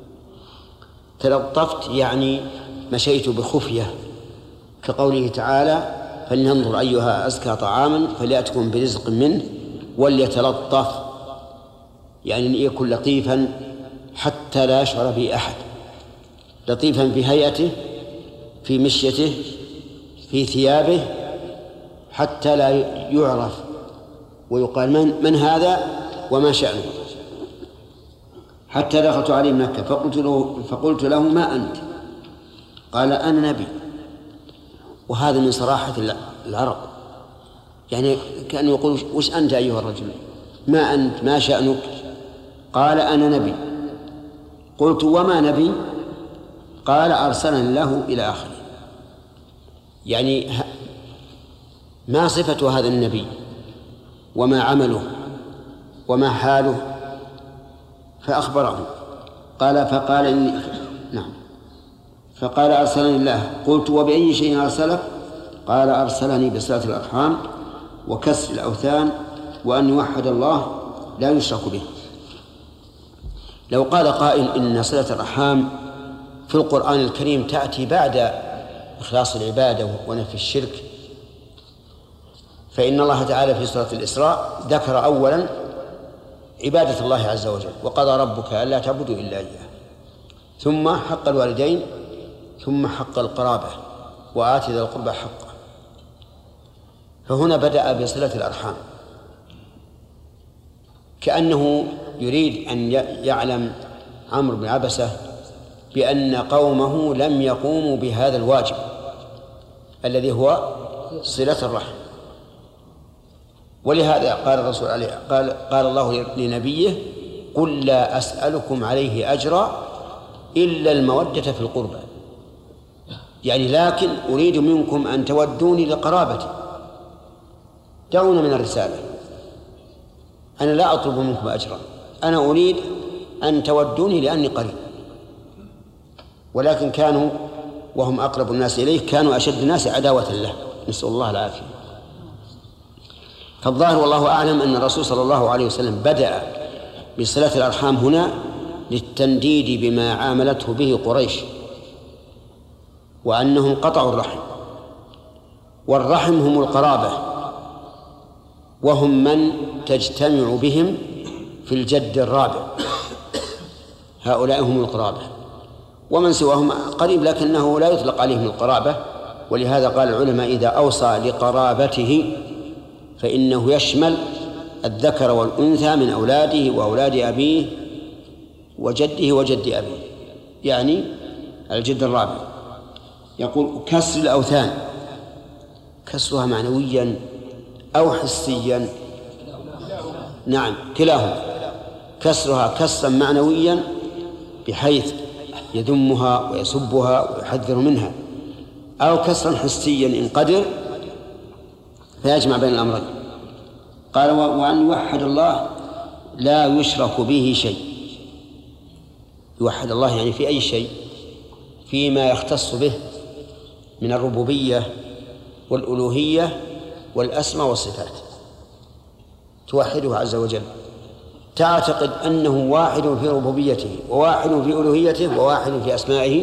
تلطفت يعني مشيت بخفية، كقوله تعالى فلننظر أيها أزكى طعاما فليأتكم برزق منه وليتلطف، يعني يكون لطيفا حتى لا يشعر به أحد، لطيفا في هيئته في مشيته في ثيابه حتى لا يعرف ويقال من, من هذا وما شأنه. حتى دخلت عليه مكة فقلت له, فقلت له ما أنت؟ قال أنا نبي، وهذا من صراحة العرب، يعني كأنه يقول وش أنت أيها الرجل، ما أنت، ما شأنك؟ قال أنا نبي. قلت وما نبي؟ قال أرسلني الله إلى آخره. يعني ما صفة هذا النبي وما عمله وما حاله؟ فأخبره. قال فقال إني نعم فقال أرسلني الله. قلت وبأي شيء أرسلك؟ قال أرسلني بصلة الأرحام وكسر الأوثان وأن يوحد الله لا يشرك به. لو قال قائل إن صلة الأرحام في القرآن الكريم تأتي بعد إخلاص العبادة ونفي الشرك، فإن الله تعالى في سورة الإسراء ذكر أولا عبادة الله عز وجل، وقضى ربك ألا تعبدوا إلا إياه، ثم حق الوالدين، ثم حق القرابة، وآت ذا القربى حقه. فهنا بدأ بصلة الأرحام، كأنه يريد أن يعلم عمرو بن عبسة بأن قومه لم يقوموا بهذا الواجب الذي هو صلة الرحم. ولهذا قال الرسول عليه قال قال الله لنبيه قل لا أسألكم عليه أجرا إلا المودة في القربى، يعني لكن أريد منكم أن تودوني لقرابتي، دعونا من الرسالة، أنا لا أطلب منكم أجرا، أنا أريد أن تودوني لأني قريب. ولكن كانوا وهم أقرب الناس إليه كانوا أشد الناس عداوة له، نسأل الله العافية. فالظاهر والله أعلم أن الرسول صلى الله عليه وسلم بدأ بصلة الأرحام هنا للتنديد بما عاملته به قريش، وأنهم قطعوا الرحم، والرحم هم القرابة، وهم من تجتمع بهم في الجد الرابع، هؤلاء هم القرابة، ومن سواهم قريب لكنه لا يطلق عليهم القرابة. ولهذا قال العلماء إذا أوصى لقرابته فإنه يشمل الذكر والأنثى من أولاده وأولاد أبيه وجده وجد أبيه، يعني الجد الرابع. يقول كسر الأوثان، كسرها معنويا أو حسيا؟ نعم كلاهما، كسرها كسرا معنويا بحيث يذمها ويسبها ويحذر منها، أو كسرا حسيا إن قدر فيجمع بين الأمرين. قال وأن يوحد الله لا يشرك به شيء. يوحد الله يعني في أي شيء؟ فيما يختص به من الربوبية والألوهية والأسماء والصفات، توحده عز وجل، تعتقد أنه واحد في ربوبيته وواحد في ألوهيته وواحد في أسمائه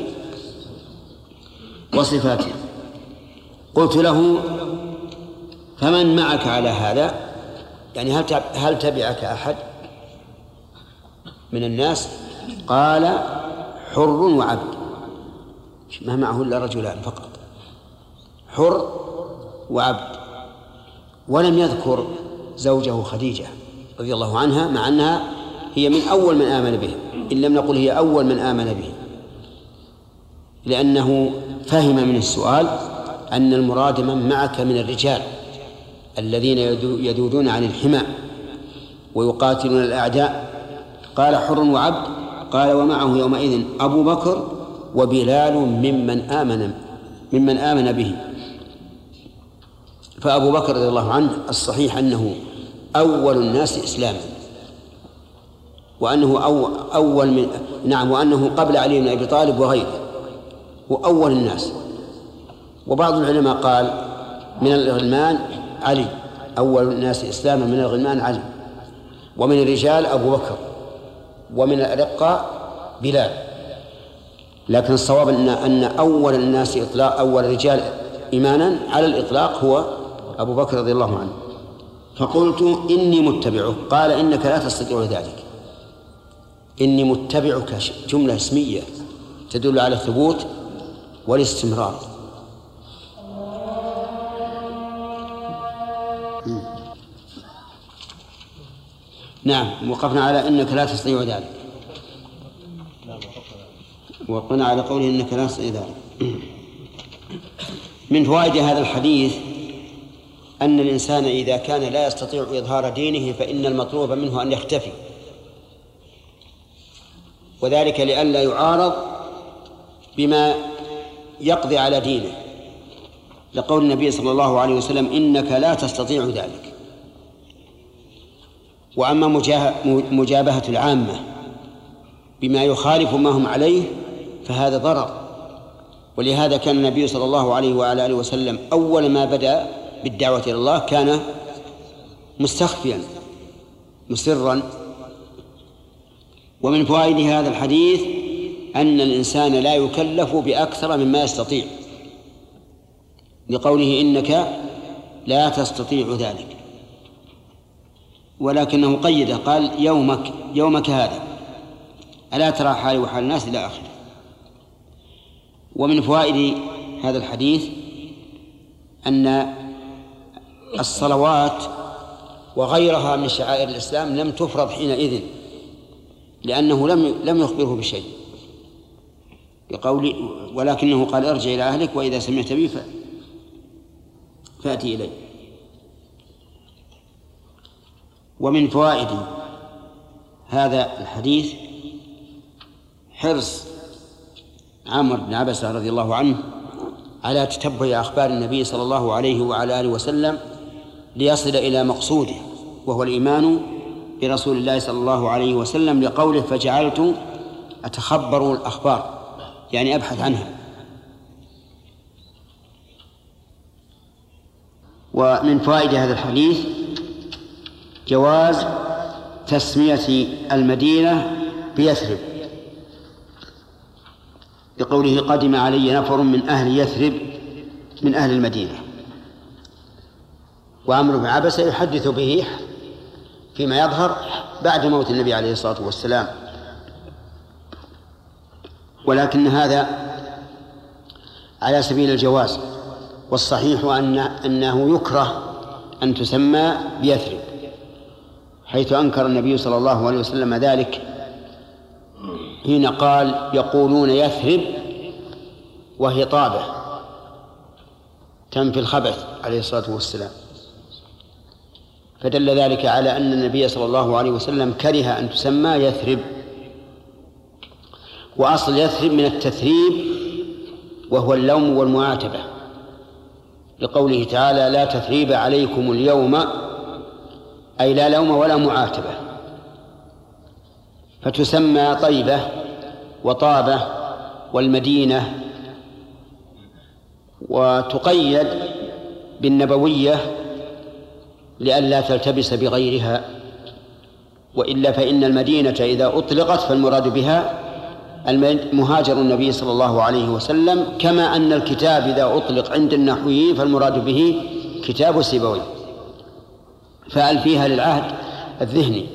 وصفاته. قلت له فمن معك على هذا؟ يعني هل تبعك أحد من الناس؟ قال حر وعبد، ما معه إلا رجلان فقط، حر وعبد. ولم يذكر زوجه خديجة رضي الله عنها، مع أنها هي من أول من آمن به، إن لم نقل هي أول من آمن به، لأنه فهم من السؤال أن المراد من معك من الرجال الذين يذودون عن الحمى ويقاتلون الأعداء. قال حر وعبد. قال ومعه يومئذ أبو بكر وبلال ممن آمن ممن آمن به. فأبو بكر رضي الله عنه الصحيح أنه أول الناس إسلاما، وأنه أول من نعم وأنه قبل علي بن أبي طالب وغيره، وأول الناس. وبعض العلماء قال من الغلمان علي، أول الناس إسلاما من الغلمان علي، ومن الرجال أبو بكر، ومن الأرقاء بلال. لكن الصواب أن أن أول الناس إطلاق أول الرجال إيمانا على الإطلاق هو أبو بكر رضي الله عنه. فقلت إني متبعك. قال إنك لا تستطيع ذلك. إني متبعك جملة اسمية تدل على الثبوت والاستمرار. نعم وقفنا على إنك لا تستطيع ذلك، وقفنا على قوله إنك لا تستطيع ذلك. من فوائد هذا الحديث أن الإنسان إذا كان لا يستطيع إظهار دينه فإن المطلوب منه أن يختفي، وذلك لئلا يعارض بما يقضي على دينه، لقول النبي صلى الله عليه وسلم إنك لا تستطيع ذلك. وأما مجابهة العامة بما يخالف ما هم عليه فهذا ضرر، ولهذا كان النبي صلى الله عليه وعلى آله وسلم أول ما بدأ بالدعوة إلى الله كان مستخفيا مصرا. ومن فوائد هذا الحديث أن الإنسان لا يكلف بأكثر مما يستطيع، لقوله إنك لا تستطيع ذلك، ولكنه قيده قال يومك يومك هذا، ألا ترى حالي وحال الناس إلى آخره. ومن فوائد هذا الحديث أن الصلوات وغيرها من شعائر الإسلام لم تفرض حينئذ، لأنه لم لم يخبره بشيء، بقول ولكنه قال ارجع إلى أهلك وإذا سمعت بي فأتي إلي. ومن فوائد هذا الحديث حرص عمرو بن عبسة رضي الله عنه على تتبع أخبار النبي صلى الله عليه وعلى آله وسلم ليصل إلى مقصوده، وهو الإيمان برسول الله صلى الله عليه وسلم، لقوله فجعلت أتخبر الأخبار، يعني أبحث عنها. ومن فوائد هذا الحديث جواز تسمية المدينة بيثرب، بقوله قدم علي نفر من أهل يثرب من أهل المدينة. وعمرو بن عبسة يحدث به فيما يظهر بعد موت النبي عليه الصلاة والسلام، ولكن هذا على سبيل الجواز، والصحيح أن أنه يكره أن تسمى بيثرب، حيث أنكر النبي صلى الله عليه وسلم ذلك حين قال يقولون يثرب وهي طابة تنفي الخبث عليه الصلاة والسلام، فدل ذلك على أن النبي صلى الله عليه وسلم كره أن تسمى يثرب. وأصل يثرب من التثريب وهو اللوم والمعاتبة، لقوله تعالى لا تثريب عليكم اليوم، أي لا لوم ولا معاتبة، فتسمى طيبة وطابة والمدينة، وتقيد بالنبوية لئلا تلتبس بغيرها، وإلا فإن المدينة إذا أطلقت فالمراد بها مهاجر النبي صلى الله عليه وسلم، كما أن الكتاب إذا أطلق عند النحويين فالمراد به كتاب سيبوي، فأل فيها للعهد الذهني.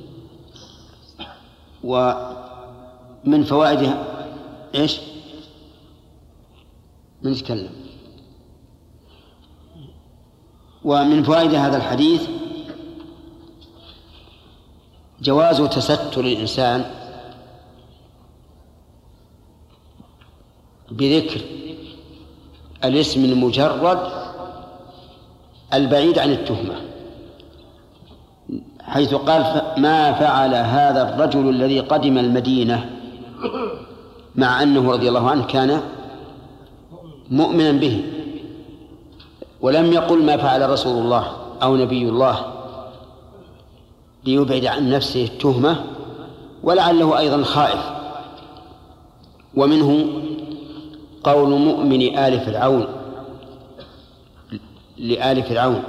ومن فوائدها إيش؟ من نتكلم. ومن فوائد هذا الحديث جواز تستر الإنسان بذكر الاسم المجرد البعيد عن التهمة، حيث قال ما فعل هذا الرجل الذي قدم المدينة، مع أنه رضي الله عنه كان مؤمنا به، ولم يقل ما فعل رسول الله أو نبي الله ليبعد عن نفسه التهمة، ولعله أيضا خائف. ومنه قول مؤمن آل فرعون لآل فرعون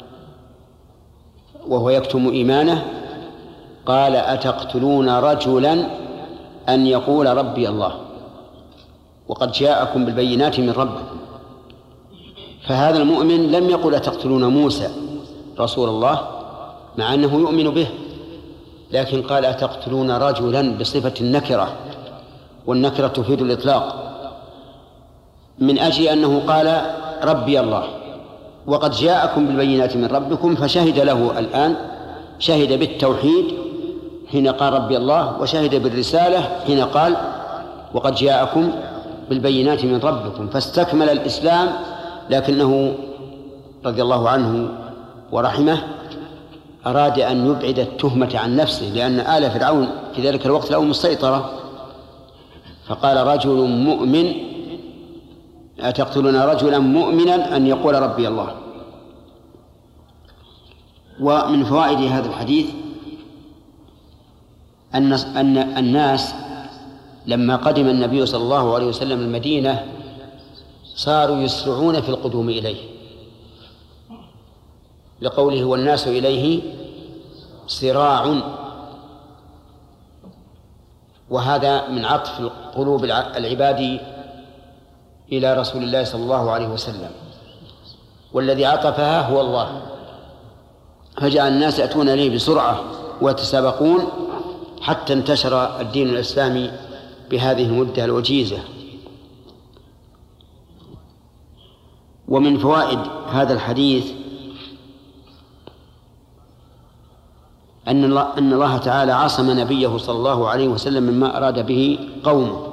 وهو يكتم إيمانه، قال أتقتلون رجلا أن يقول ربي الله وقد جاءكم بالبينات من ربكم. فهذا المؤمن لم يقل أتقتلون موسى رسول الله مع أنه يؤمن به، لكن قال أتقتلون رجلا بصفة النكرة، والنكرة تفيد الإطلاق، من أجل أنه قال ربي الله وقد جاءكم بالبينات من ربكم، فشهد له الآن، شهد بالتوحيد حين قال ربي الله، وشهد بالرسالة حين قال وقد جاءكم بالبينات من ربكم، فاستكمل الإسلام، لكنه رضي الله عنه ورحمه أراد أن يبعد التهمة عن نفسه، لأن آل فرعون في ذلك الوقت لهم السيطرة، فقال رجل مؤمن أتقتلون رجلا مؤمنا أن يقول ربي الله. ومن فوائد هذا الحديث أن أن الناس لما قدم النبي صلى الله عليه وسلم المدينة صاروا يسرعون في القدوم إليه، لقوله والناس إليه سراع، وهذا من عطف قلوب العباد إلى رسول الله صلى الله عليه وسلم، والذي عطفها هو الله، فجعل الناس يأتون إليه بسرعة ويتسابقون حتى انتشر الدين الإسلامي بهذه المدة الوجيزة. ومن فوائد هذا الحديث أن الله, أن الله تعالى عصم نبيه صلى الله عليه وسلم مما أراد به قومه،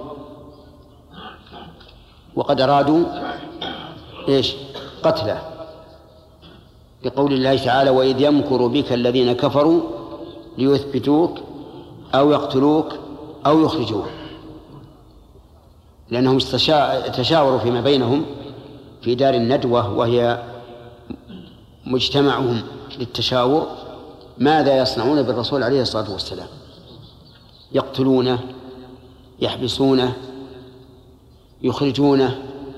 وقد أرادوا إيش؟ قتله، بقول الله تعالى وإذ يمكر بك الذين كفروا ليثبتوك أو يقتلوك أو يخرجوك، لأنهم تشاوروا فيما بينهم في دار الندوة وهي مجتمعهم للتشاور ماذا يصنعون بالرسول عليه الصلاة والسلام، يقتلونه، يحبسونه، يخرجونه.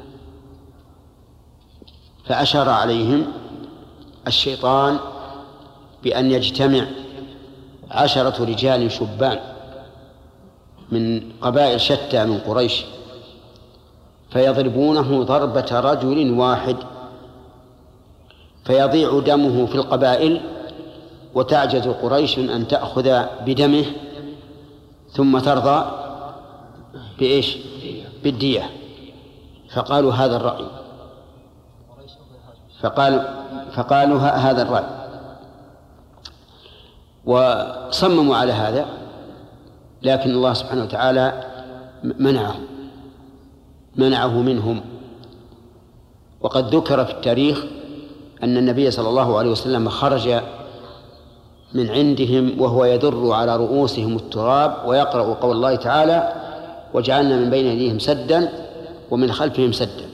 فأشار عليهم الشيطان بأن يجتمع عشرة رجال شبان من قبائل شتى من قريش فيضربونه ضربة رجل واحد فيضيع دمه في القبائل، وتعجز قريش أن تأخذ بدمه ثم ترضى بإيش؟ بالدية. فقالوا هذا الرأي، فقالوا فقالوا هذا الرأي وصمموا على هذا، لكن الله سبحانه وتعالى منعه منعه منهم. وقد ذكر في التاريخ أن النبي صلى الله عليه وسلم خرج من عندهم وهو يدر على رؤوسهم التراب ويقرأ قول الله تعالى وجعلنا من بين أيديهم سدا ومن خلفهم سدا،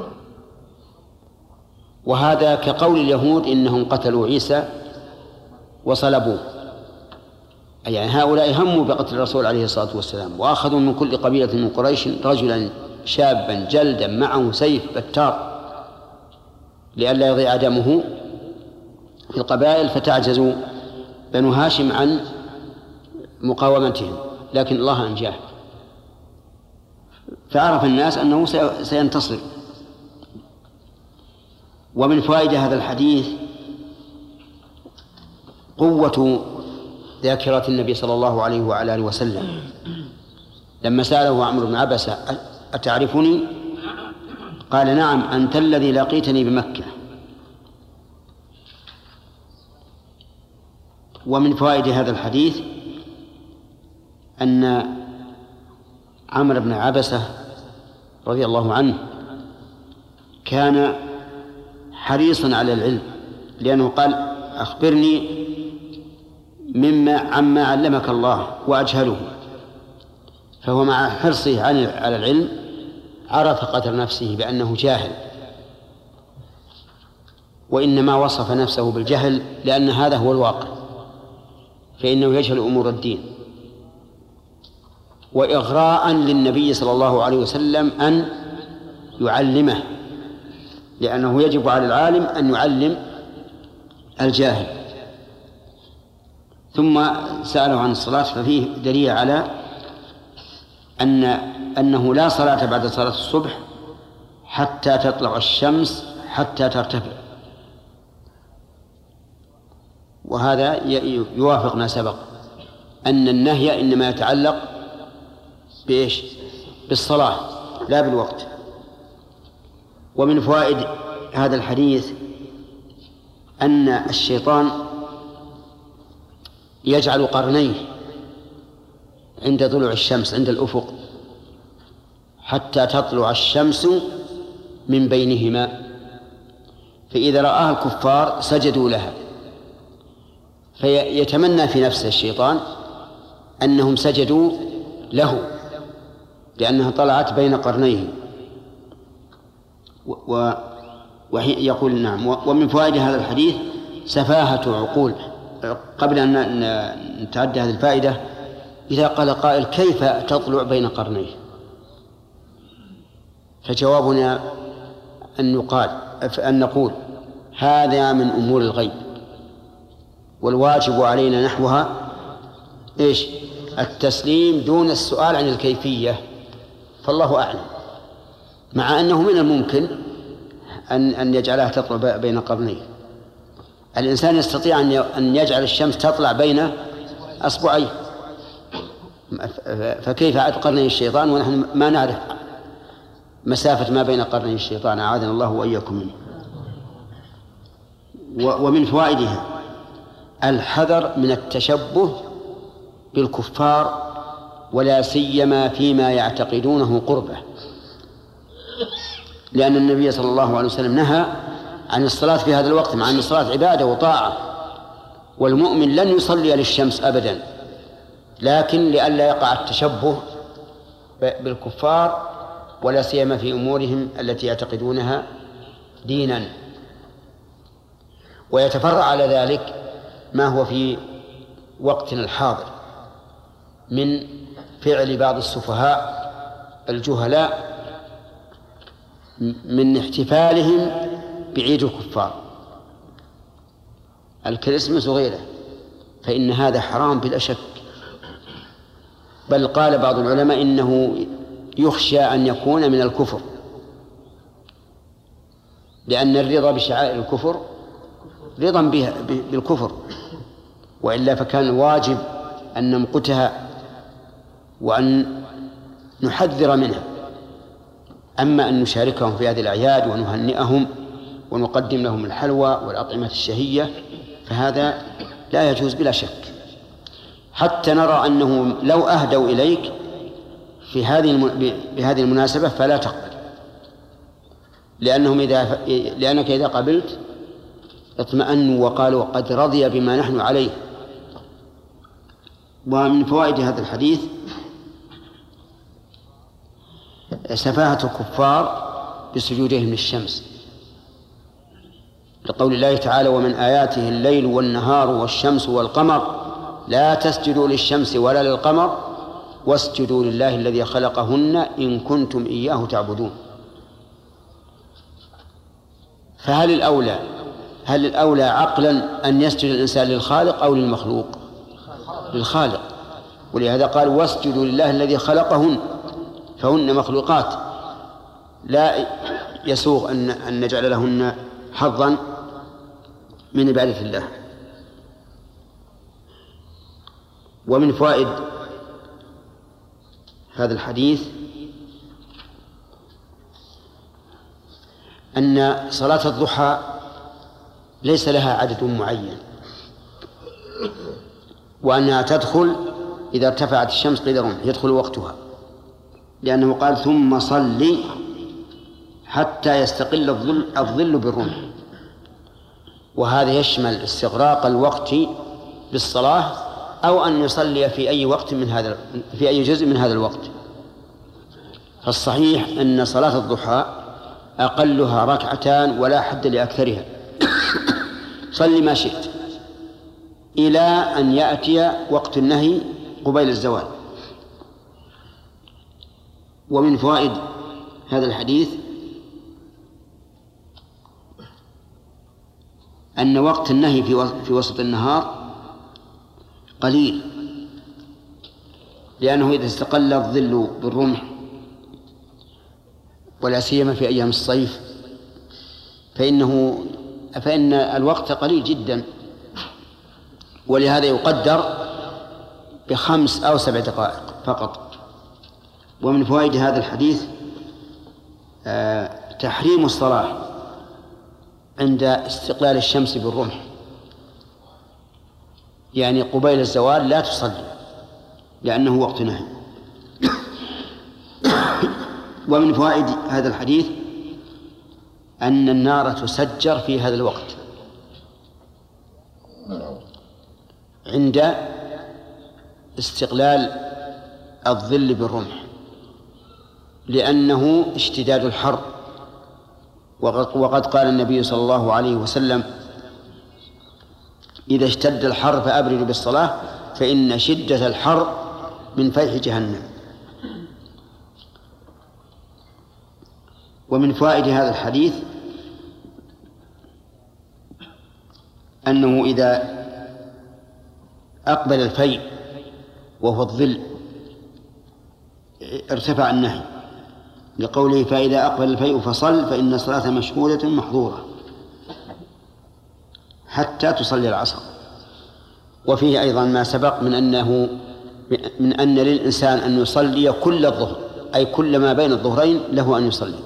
وهذا كقول اليهود إنهم قتلوا عيسى وصلبوه، يعني هؤلاء هموا بقتل الرسول عليه الصلاة والسلام، وأخذوا من كل قبيلة من قريش رجلا شابا جلدا معه سيف بتار لئلا يضيع دمه في القبائل، فتعجزوا بنو هاشم عن مقاومتهم، لكن الله أنجاه، فعرف الناس أنه سينتصر. ومن فوائد هذا الحديث قوة ذاكرة النبي صلى الله عليه وعلى آله وسلم لما سأله عمرو بن عبسة أتعرفني؟ قال نعم أنت الذي لقيتني بمكة. ومن فوائد هذا الحديث أن عمرو بن عبسة رضي الله عنه كان حريصا على العلم، لأنه قال أخبرني مما عما علمك الله وأجهله، فهو مع حرصه على العلم عرف قدر نفسه بأنه جاهل، وإنما وصف نفسه بالجهل لأن هذا هو الواقع، فإنه يجهل أمور الدين، وإغراء للنبي صلى الله عليه وسلم أن يعلمه، لأنه يجب على العالم أن يعلم الجاهل. ثم سأله عن الصلاة، ففيه دليل على أن أنه لا صلاة بعد صلاة الصبح حتى تطلع الشمس حتى ترتفع، وهذا يوافق ما سبق أن النهي إنما يتعلق بإيش؟ بالصلاة لا بالوقت. ومن فوائد هذا الحديث أن الشيطان يجعل قرنيه عند طلوع الشمس عند الأفق حتى تطلع الشمس من بينهما، فإذا رآها الكفار سجدوا لها، فيتمنى في نفسه الشيطان أنهم سجدوا له لأنها طلعت بين قرنيه. ويقول نعم. ومن فوائد هذا الحديث سفاهة عقول. قبل أن نتعدى هذه الفائدة، إذا قال قائل كيف تطلع بين قرنيه، فجوابنا أن نقال أن نقول هذا من أمور الغيب، والواجب علينا نحوها إيش؟ التسليم دون السؤال عن الكيفية، فالله أعلم، مع أنه من الممكن أن أن يجعلها تطلع بين قرنيه. الإنسان يستطيع أن يجعل الشمس تطلع بين أصبعيه، فكيف عاد قرني الشيطان ونحن ما نعرف مسافة ما بين قرني الشيطان، أعاذنا الله وإياكم منه. ومن فوائدها الحذر من التشبه بالكفار، ولا سيما فيما يعتقدونه قربه، لأن النبي صلى الله عليه وسلم نهى عن الصلاة في هذا الوقت، مع أن الصلاة عبادة وطاعة، والمؤمن لن يصلي للشمس أبدا، لكن لئلا يقع التشبه بالكفار، ولا سيما في أمورهم التي يعتقدونها دينا. ويتفرع على ذلك ما هو في وقتنا الحاضر من فعل بعض السفهاء الجهلاء من احتفالهم بعيد الكفار، الكريسماس وغيره، فإن هذا حرام بلا شك. بل قال بعض العلماء إنه يخشى أن يكون من الكفر، لأن الرضا بشعائر الكفر رضا بها بالكفر، وإلا فكان الواجب أن نمقتها وأن نحذر منها. أما أن نشاركهم في هذه الأعياد ونهنئهم ونقدم لهم الحلوى والأطعمة الشهية فهذا لا يجوز بلا شك، حتى نرى أنه لو أهدوا إليك في هذه بهذه المناسبة فلا تقبل، لأنهم إذا لأنك إذا قبلت اطمأنوا وقالوا قد رضي بما نحن عليه. ومن فوائد هذا الحديث سفاهة الكفار بسجودهم للشمس، لقول الله تعالى ومن آياته الليل والنهار والشمس والقمر لا تسجدوا للشمس ولا للقمر واسجدوا لله الذي خلقهن إن كنتم إياه تعبدون. فهل الأولى هل الأولى عقلا أن يسجد الإنسان للخالق أو للمخلوق؟ للخالق، ولهذا قال واسجدوا لله الذي خلقهن، فهن مخلوقات لا يسوغ أن أن نجعل لهن حظا من عبادة الله. ومن فوائد هذا الحديث أن صلاة الضحى ليس لها عدد معين، وأنها تدخل إذا ارتفعت الشمس قيد الرمح يدخل وقتها، لأنه قال ثم صلي حتى يستقل الظل, الظل بالرمح، وهذا يشمل استغراق الوقت بالصلاة أو أن يصلي في أي وقت من هذا في أي جزء من هذا الوقت. فالصحيح أن صلاة الضحى أقلها ركعتان ولا حد لأكثرها صلي ما شئت إلى أن يأتي وقت النهي قبيل الزوال. ومن فوائد هذا الحديث أن وقت النهي في وسط النهار قليل، لأنه إذا استقل الظل بالرمح ولا سيما في أيام الصيف فإنه فإن الوقت قليل جدا، ولهذا يقدر بخمس أو سبع دقائق فقط. ومن فوائد هذا الحديث تحريم الصلاة عند استقلال الشمس بالرمح، يعني قبيل الزوال لا تصلي لأنه وقت نهي. ومن فوائد هذا الحديث أن النار تسجر في هذا الوقت عند استقلال الظل بالرمح، لأنه اشتداد الحر، وقد قال النبي صلى الله عليه وسلم: إذا اشتد الحر فأبردوا بالصلاة فإن شدة الحر من فيح جهنم. ومن فوائد هذا الحديث أنه إذا أقبل الفيء وهو الظل ارتفع النهي، لقوله: فإذا أقبل الفيء فصل فإن الصلاة مشهودة محظورة حتى تصلي العصر. وفيه أيضا ما سبق من أنه من أن للإنسان أن يصلي كل الظهر، أي كل ما بين الظهرين له أن يصلي،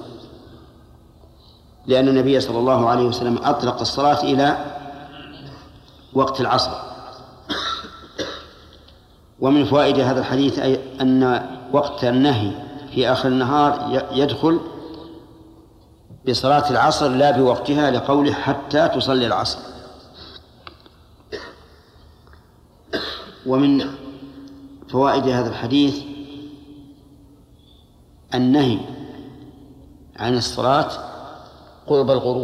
لأن النبي صلى الله عليه وسلم أطلق الصلاة إلى وقت العصر. ومن فوائد هذا الحديث أي أن وقت النهي في آخر النهار يدخل بصلاة العصر لا بوقتها، لقوله: حتى تصلي العصر. ومن فوائد هذا الحديث النهي عن الصلاة قرب الغروب،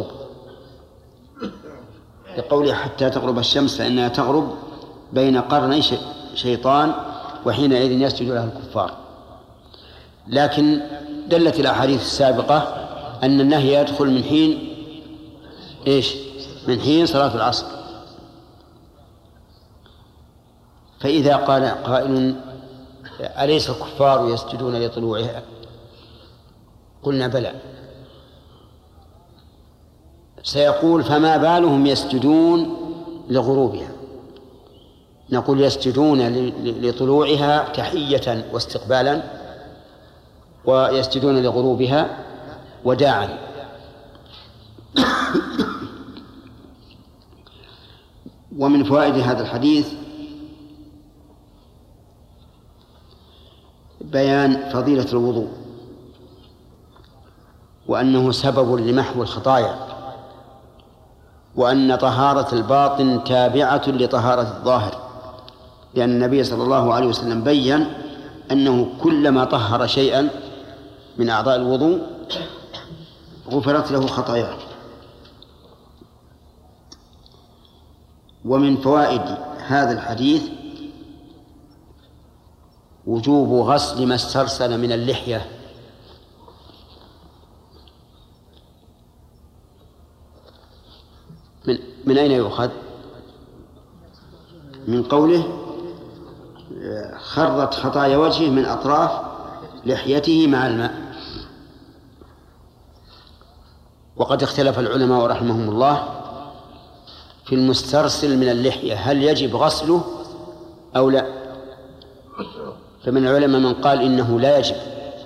لقوله: حتى تغرب الشمس فإنها تغرب بين قرني شيطان وحينئذ يسجد لها الكفار. لكن دلت الأحاديث السابقة أن النهي يدخل من حين إيش؟ من حين صلاة العصر. فإذا قال قائل: أليس الكفار يسجدون لطلوعها؟ قلنا: بلى. سيقول: فما بالهم يسجدون لغروبها؟ نقول: يسجدون لطلوعها تحية واستقبالا، ويسجدون لغروبها وداعا. ومن فوائد هذا الحديث بيان فضيلة الوضوء، وأنه سبب لمحو الخطايا، وأن طهارة الباطن تابعة لطهارة الظاهر، لأن النبي صلى الله عليه وسلم بيّن أنه كلما طهر شيئا من أعضاء الوضوء غفرت له خطاياه. ومن فوائد هذا الحديث وجوب غسل ما استرسل من اللحية. من, من أين يؤخذ؟ من قوله: خرت خطايا وجهه من أطراف لحيته مع الماء. وقد اختلف العلماء رحمهم الله في المسترسل من اللحية، هل يجب غسله أو لا؟ فمن العلماء من قال إنه لا يجب،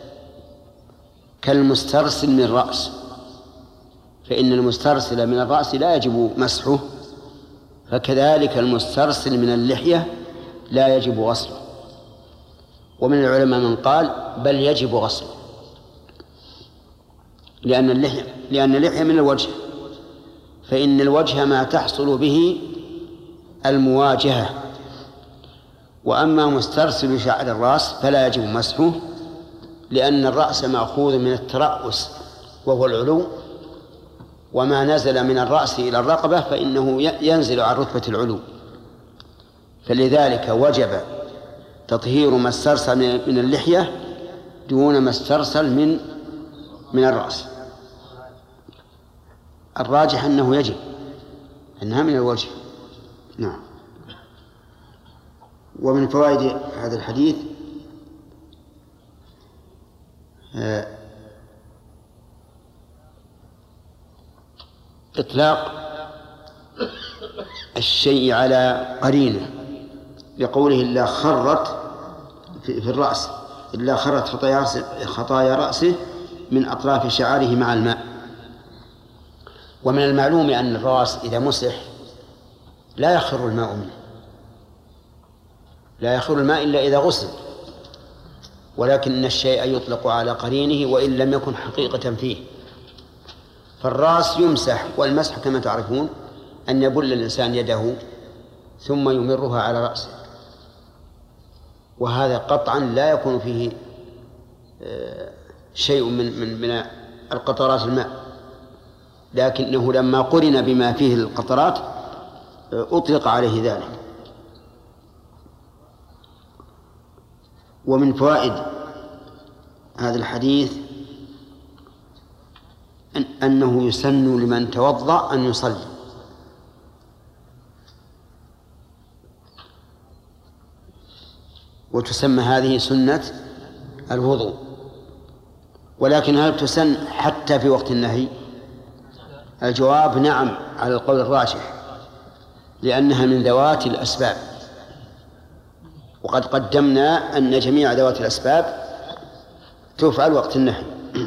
كالمسترسل من الرأس، فإن المسترسل من الرأس لا يجب مسحه، فكذلك المسترسل من اللحية لا يجب غسله. ومن العلماء من قال بل يجب غسله، لأن اللحية لأن اللحية من الوجه، فإن الوجه ما تحصل به المواجهة، وأما مسترسل شعر الرأس فلا يجب مسحه، لأن الرأس مأخوذ من الترأس وهو العلو، وما نزل من الرأس إلى الرقبة فإنه ينزل عن رتبة العلو، فلذلك وجب تطهير ما استرسل من اللحية دون ما استرسل من من الرأس. الراجح أنه يجب، أنها من الوجه. نعم. ومن فوائد هذا الحديث إطلاق الشيء على قرينه، لقوله: إلا خرت في الرأس إلا خرت خطايا رأسه من أطراف شعره مع الماء. ومن المعلوم أن الرأس إذا مسح لا يخر الماء منه، لا يخر الماء إلا إذا غسل، ولكن الشيء يطلق على قرينه وإن لم يكن حقيقة فيه. فالرأس يمسح، والمسح كما تعرفون أن يبل الإنسان يده ثم يمرها على رأسه، وهذا قطعا لا يكون فيه شيء من من من القطرات الماء، لكنه لما قرن بما فيه القطرات أطلق عليه ذلك. ومن فوائد هذا الحديث أن أنه يسن لمن توضأ أن يصلي، وتسمى هذه سنة الوضوء. ولكن هل تسن حتى في وقت النهي؟ الجواب نعم على القول الراجح، لأنها من ذوات الأسباب، وقد قدمنا أن جميع ذوات الأسباب تفعل وقت النهي.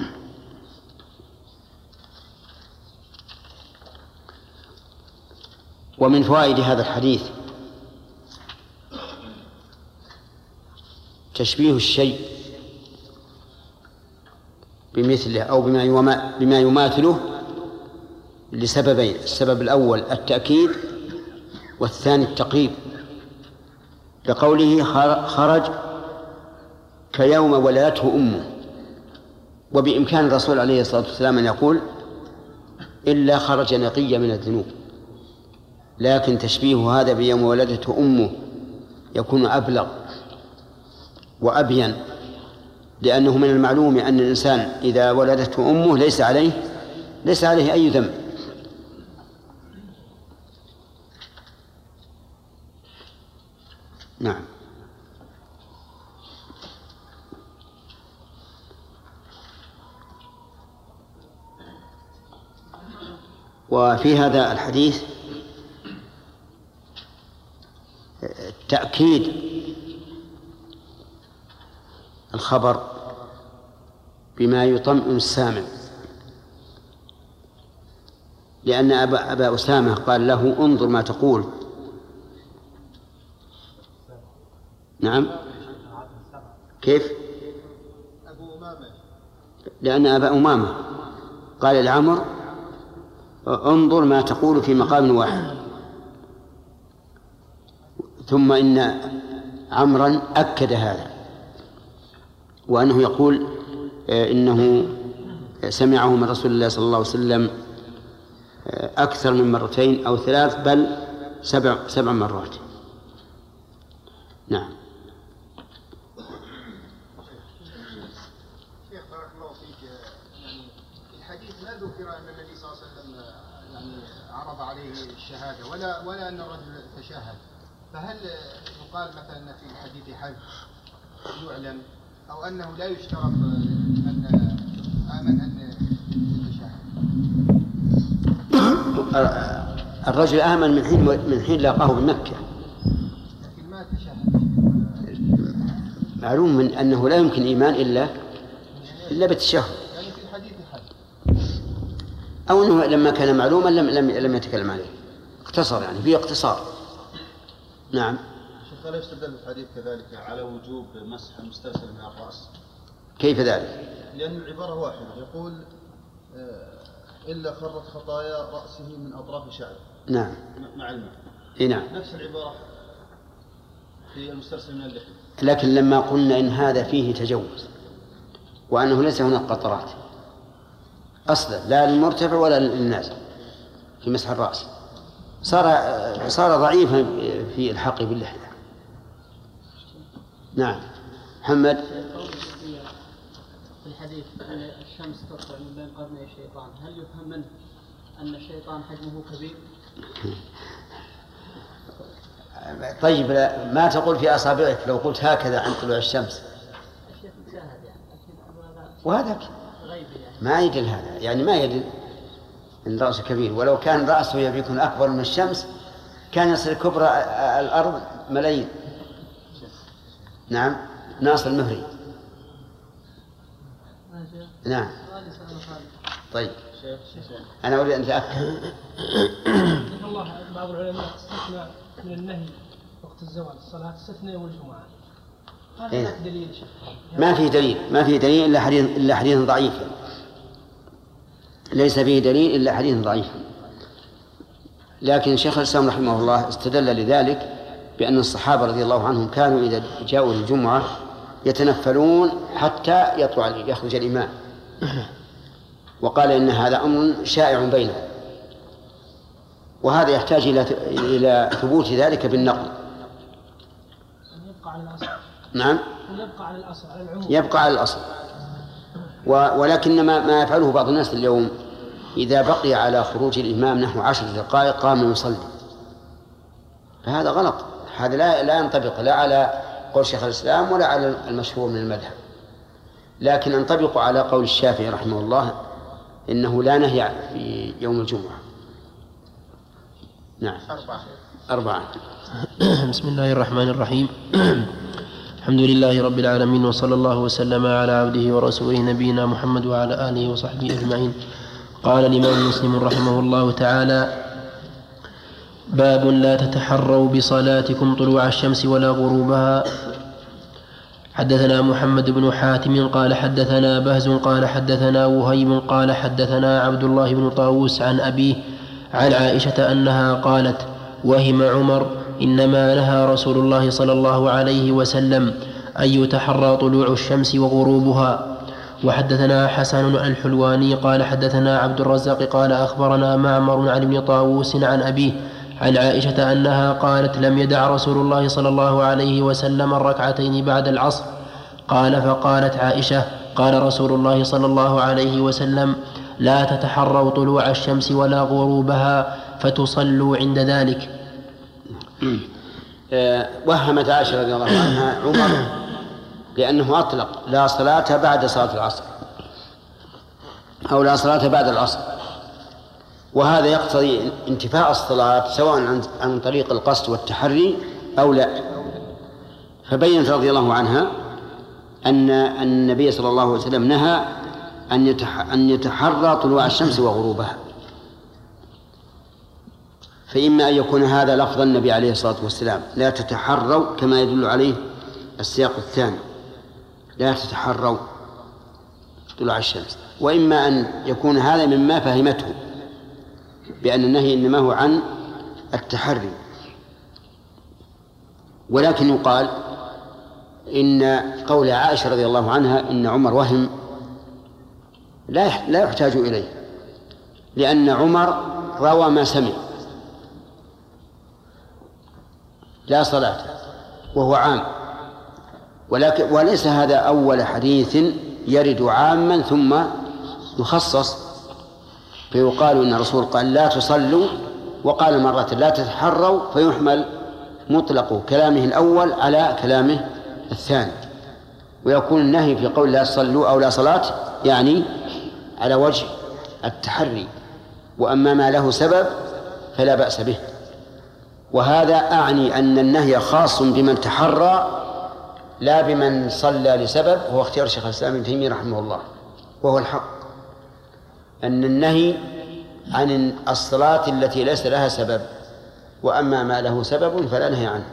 ومن فوائد هذا الحديث تشبيه الشيء بمثله أو بما يماثله لسببين: السبب الأول التأكيد، والثاني التقريب، لقوله خرج كيوم ولدته أمه. وبإمكان الرسول عليه الصلاة والسلام أن يقول إلا خرج نقي من الذنوب، لكن تشبيه هذا بيوم ولدته أمه يكون أبلغ وأبين، لأنه من المعلوم أن الإنسان إذا ولدته أمه ليس عليه ليس عليه أي ذنب. نعم. وفي هذا الحديث تأكيد الخبر بما يطمئن السامع، لأن أبا, أبا أسامة قال له انظر ما تقول. نعم. كيف؟ لأن أبا أمامة قال لعمر انظر ما تقول في مقام واحد، ثم إن عمرا أكد هذا، وأنه يقول إنه سمعه من رسول الله صلى الله عليه وسلم أكثر من مرتين أو ثلاث، بل سبع سبع مرات. نعم. شيخ بارك الله فيك، يعني في الحديث ما ذكر أن النبي صلى الله عليه وسلم يعني عرض عليه الشهادة ولا ولا أن الرجل تشهد، فهل يقال مثلا في الحديث حد يعلم أو أنه لا يشترط أن آمن أن يتشهد؟ الرجل آمن من حين من حين لاقاه بمكة، لكن ما تشهد. معلوم من أنه لا يمكن إيمان إلا إلا بالتشهد، يعني في الحديث حد، أو أنه لما كان معلوما لم لم لم يتكلم عليه، اختصر يعني فيه اختصار. نعم. شيخ لا يستدل الحديث كذلك على وجوب مسح المسترسل من الرأس؟ كيف ذلك؟ لأن العبارة واحدة، يقول إلا خرت خطايا رأسه من أطراف شعره. نعم. مع الماء. إيه نعم. نفس العبارة في المسترسل من اللحية. لكن لما قلنا إن هذا فيه تجوز وأنه ليس هناك قطرات أصلا لا للمرتفع ولا للنازل في مسح الرأس، صار صار ضعيفا في الحق باللحية. نعم. محمد. في الحديث أن الشمس تطلع من بين قرني الشيطان، هل يفهم منه أن الشيطان حجمه كبير؟ طيب ما تقول في أصابعك لو قلت هكذا عند طلوع الشمس؟ الشيخ مشاهد يعني، وهذا غيبي يعني. ما يدل هذا، يعني ما يدل إن رأسه كبير، ولو كان رأسه يكون أكبر من الشمس كان يصير كبرى الأرض ملايين. نعم. ناصر المهري. نعم. طيب أنا أريد أن أتأكد. الله بعض العلماء استثنى من النهي وقت الزوال الصلاة استثنى والجمعة، هذا دليل. ما في دليل ما في دليل إلا حديث إلا حديث ضعيف، ليس فيه دليل إلا حديث ضعيف. لكن شيخ الإسلام رحمه الله استدل لذلك بأن الصحابة رضي الله عنهم كانوا إذا جاءوا الجمعة يتنفلون حتى يطلع يخرج الإمام، وقال إن هذا أمر شائع بينهم، وهذا يحتاج إلى إلى ثبوت ذلك بالنقل. يبقى على الأصل. نعم. يبقى على الأصل على العموم. يبقى على الأصل. ولكن ما, ما يفعله بعض الناس اليوم إذا بقي على خروج الإمام نحو عشر دقائق قام يصلي، فهذا غلط. هذا لا لا ينطبق لا على قول شيخ الإسلام ولا على المشهور من المذهب، لكن ينطبق على قول الشافعي رحمه الله إنه لا نهي في يوم الجمعة. نعم. أربعة. أربعة. بسم الله الرحمن الرحيم. الحمد لله رب العالمين، وصلى الله وسلم على عبده ورسوله نبينا محمد وعلى آله وصحبه أجمعين. قال الإمام مسلم رحمه الله تعالى: باب لا تتحروا بصلاتكم طلوع الشمس ولا غروبها. حدثنا محمد بن حاتم قال حدثنا بهز قال حدثنا وهيب قال حدثنا عبد الله بن طاووس عن أبيه عن عائشة أنها قالت: وهم عمر إنما نهى رسول الله صلى الله عليه وسلم أن يتحرى طلوع الشمس وغروبها. وحدثنا حسن الحلواني قال حدثنا عبد الرزاق قال أخبرنا معمر عن ابن طاووس عن أبيه عن عائشة أنها قالت: لم يدع رسول الله صلى الله عليه وسلم الركعتين بعد العصر. قال: فقالت عائشة: قال رسول الله صلى الله عليه وسلم: لا تتحروا طلوع الشمس ولا غروبها فتصلوا عند ذلك. وهمت عائشة رضي الله عنها عمر لأنه أطلق لا صلاة بعد صلاة العصر أو لا صلاة بعد العصر، وهذا يقتضي انتفاء الصلاة سواء عن طريق القصد والتحري أو لا. فبينت رضي الله عنها أن النبي صلى الله عليه وسلم نهى أن يتحرى طلوع الشمس وغروبها، فإما أن يكون هذا لفظ النبي عليه الصلاة والسلام لا تتحروا كما يدل عليه السياق الثاني لا تتحروا طلوع الشمس، وإما أن يكون هذا مما فهمته بأن النهي إنما هو عن التحري. ولكن يقال إن قول عائشة رضي الله عنها إن عمر وهم لا لا يحتاج إليه، لأن عمر روى ما سمع لا صلاة وهو عام، ولكن وليس هذا أول حديث يرد عاما ثم يخصص، فيقال إن الرسول قال لا تصلوا وقال مرة لا تتحروا، فيحمل مطلق كلامه الأول على كلامه الثاني، ويكون النهي في قول لا تصلوا أو لا صلاة يعني على وجه التحري، وأما ما له سبب فلا بأس به. وهذا أعني أن النهي خاص بمن تحرى لا بمن صلى لسبب، هو اختيار شيخ الإسلام ابن تيمية رحمه الله، وهو الحق أن النهي عن الصلاة التي ليس لها سبب، وأما ما له سبب فلا نهي عنه.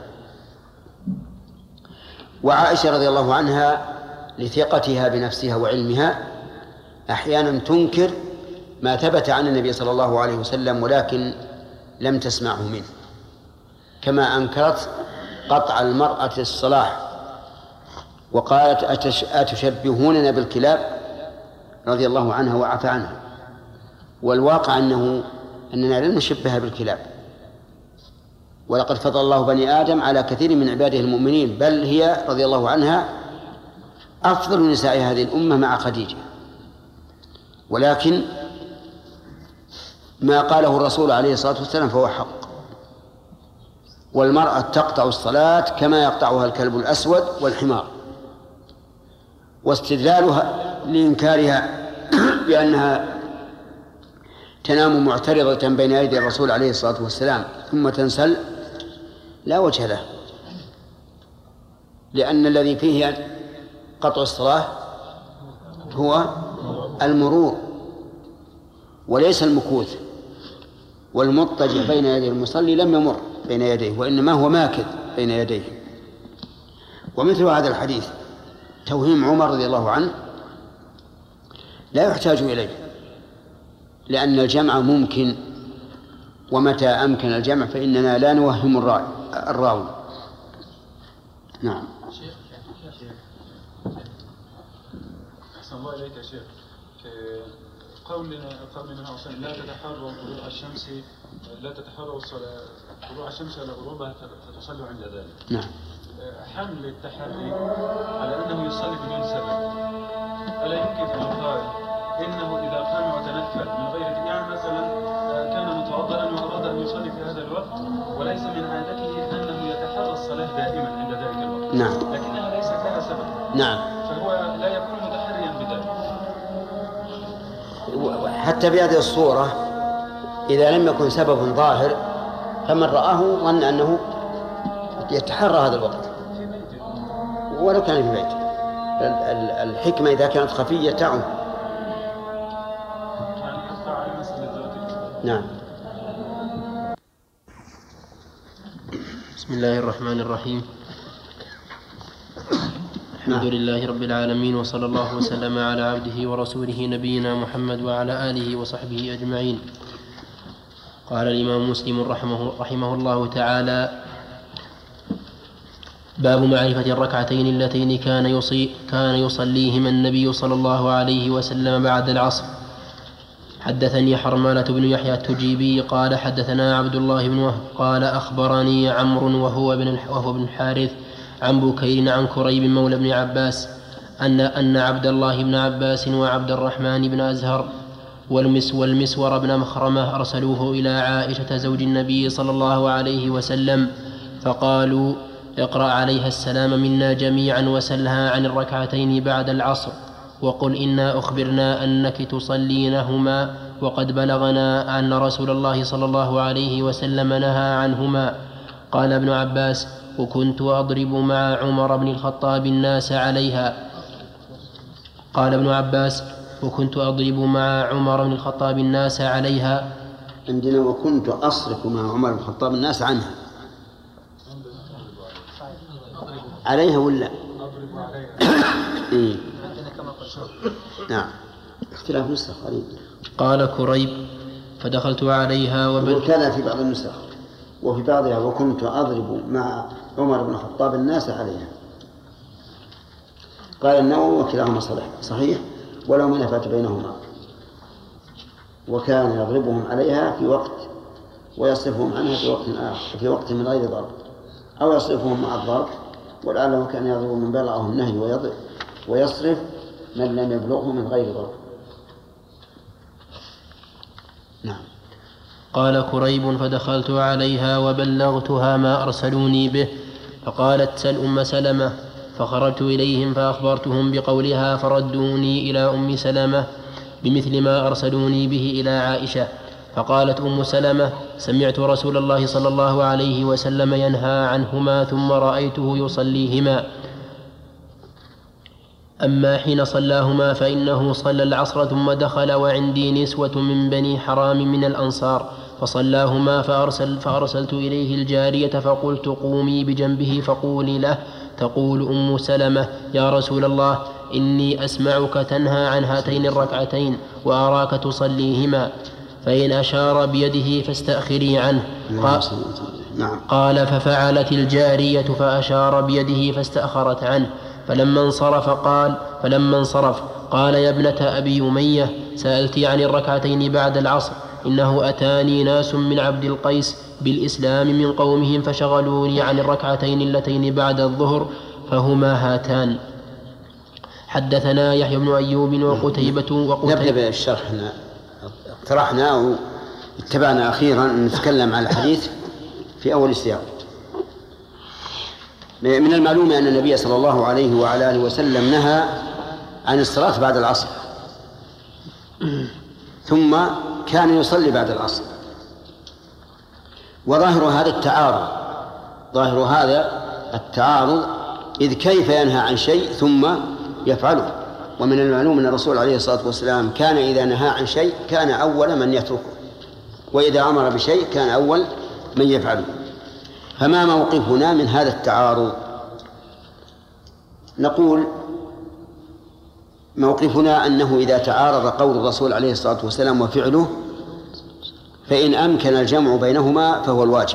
وعائشة رضي الله عنها لثقتها بنفسها وعلمها أحيانا تنكر ما ثبت عن النبي صلى الله عليه وسلم ولكن لم تسمعه منه، كما أنكرت قطع المرأة الصلاة وقالت أتشبهوننا بالكلاب رضي الله عنها وعفى عنها، والواقع أنه أننا لن نشبهها بالكلاب، ولقد فضل الله بني آدم على كثير من عباده المؤمنين، بل هي رضي الله عنها أفضل نساء هذه الأمة مع خديجة. ولكن ما قاله الرسول عليه الصلاة والسلام فهو حق، والمرأة تقطع الصلاة كما يقطعها الكلب الأسود والحمار. واستدلالها لإنكارها بأنها تنام معترضة بين أيدي الرسول عليه الصلاة والسلام ثم تنسل لا وجه له، لأن الذي فيه قطع الصلاة هو المرور وليس المكوث، والمضطجع بين يدي المصلي لم يمر بين يديه، وإنما هو ماكث بين يديه. ومثل هذا الحديث توهيم عمر رضي الله عنه لا يحتاج إليه، لأن الجمع ممكن، ومتى أمكن الجمع فإننا لا نوهم الراوي. نعم. أحسن الله إليك يا شيخ. قول قول النبي صلى الله عليه وسلم لا تتحروا طلوع الشمس لا تتحروا طلوع الشمس على غروبها فتصلوا عند ذلك. نعم. حمل التحري على أنه يصلي بدون سبب، ألا يمكن أن يقال إنه إذا قام وتنفل من غير، يعني مثلا كان متوضئا وأراد أن يصلي في هذا الوقت وليس من عادته أنه يتحرى الصلاة دائما عند ذلك الوقت، نعم، لكنها ليست لها سبب، نعم، فهو لا يكون متحريا بذلك. حتى بهذه الصورة إذا لم يكن سبب ظاهر فمن رآه ظن أنه يتحرى هذا الوقت ولو كان في بيته. الحكمة إذا كانت خفية تعم. نعم. بسم الله الرحمن الرحيم. الحمد لله رب العالمين، وصلى الله وسلم على عبده ورسوله نبينا محمد وعلى آله وصحبه أجمعين. قال الإمام مسلم رحمه, رحمه الله تعالى: باب معرفة الركعتين اللتين كان, يصي كان يصليهما النبي صلى الله عليه وسلم بعد العصر. حدثني حرملة بن يحيى التجيبي قال حدثنا عبد الله بن وهب قال أخبرني عمرو وهو بن وهو بن الحارث عن بكير عن كريب مولى بن عباس أن أن عبد الله بن عباس وعبد الرحمن بن أزهر والمس والمسور بن مخرمة أرسلوه إلى عائشة زوج النبي صلى الله عليه وسلم فقالوا: اقرأ عليها السلام منا جميعا وسلها عن الركعتين بعد العصر وقل إنا أخبرنا أنك تصلينهما وقد بلغنا أن رسول الله صلى الله عليه وسلم نهى عنهما. قال ابن عباس: وكنت أضرب مع عمر بن الخطاب الناس عليها. قال ابن عباس: وكنت أضرب مع عمر بن الخطاب الناس عليها. عندنا وكنت أصرف مع عمر بن الخطاب الناس عنها. عليها ولا؟ إيه. نعم، اختلاف نسخ قريب. قال كريب: فدخلت عليها وبل وكان في بعض النسخ وفي بعضها وكنت أضرب مع عمر بن الخطاب الناس عليها. قال النووي: وكلاهما صحيح صحيح ولو منافات بينهما، وكان يضربهم عليها في وقت ويصرفهم عنها في وقت آخر في وقت من غير ضرب، أو يصرفهم مع الضرب، ولعله كان يضرب من بلغه النهي ويصرف من لم يبلغه من غير ضرب. نعم. قال كريب: فدخلت عليها وبلغتها ما أرسلوني به، فقالت: سل أم سلمة. فخرجت إليهم فأخبرتهم بقولها فردوني إلى أم سلمة بمثل ما أرسلوني به إلى عائشة. فقالت أم سلمة: سمعت رسول الله صلى الله عليه وسلم ينهى عنهما ثم رأيته يصليهما، أما حين صلاهما فإنه صلى العصر ثم دخل وعندي نسوة من بني حرام من الأنصار فصلاهما فأرسل فأرسلت إليه الجارية فقلت: قومي بجنبه فقولي له تقول أم سلمة: يا رسول الله، إني أسمعك تنهى عن هاتين الركعتين وأراك تصليهما، فإن أشار بيده فاستأخري عنه. قال: ففعلت الجارية فأشار بيده فاستأخرت عنه، فلما انصرف قال فلما انصرف قال: يا ابنة أبي أمية، سألتي عن الركعتين بعد العصر، إنه أتاني ناس من عبد القيس بالإسلام من قومهم فشغلوني عن الركعتين اللتين بعد الظهر فهما هاتان. حدثنا يحيى بن أيوب وقتيبة وقتيبة. نبدأ بالشرح. اقترحنا واتبعنا أخيرا أن نتكلم عن الحديث في أول السياق. من المعلوم أن النبي صلى الله عليه وعلى آله وسلم نهى عن الصلاة بعد العصر، ثم كان يصلي بعد العصر، وظاهر هذا التعارض ظاهر هذا التعارض إذ كيف ينهى عن شيء ثم يفعله؟ ومن المعلوم أن الرسول عليه الصلاة والسلام كان إذا نهى عن شيء كان أول من يتركه، وإذا أمر بشيء كان أول من يفعله. فما موقفنا من هذا التعارض؟ نقول موقفنا أنه إذا تعارض قول الرسول عليه الصلاة والسلام وفعله فإن أمكن الجمع بينهما فهو الواجب.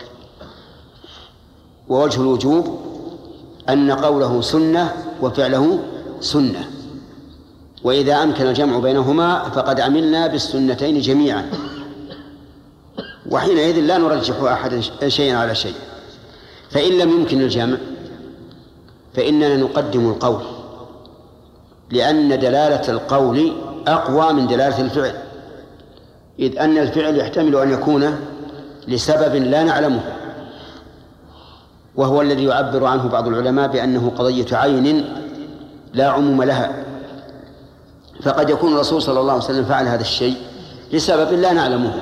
ووجه الوجوب أن قوله سنة وفعله سنة، وإذا أمكن الجمع بينهما فقد عملنا بالسنتين جميعا، وحينئذ لا نرجح أحد شيئا على شيء. فإن لم يمكن الجمع فإننا نقدم القول، لأن دلالة القول أقوى من دلالة الفعل، إذ أن الفعل يحتمل أن يكون لسبب لا نعلمه، وهو الذي يعبر عنه بعض العلماء بأنه قضية عين لا عموم لها. فقد يكون الرسول صلى الله عليه وسلم فعل هذا الشيء لسبب لا نعلمه،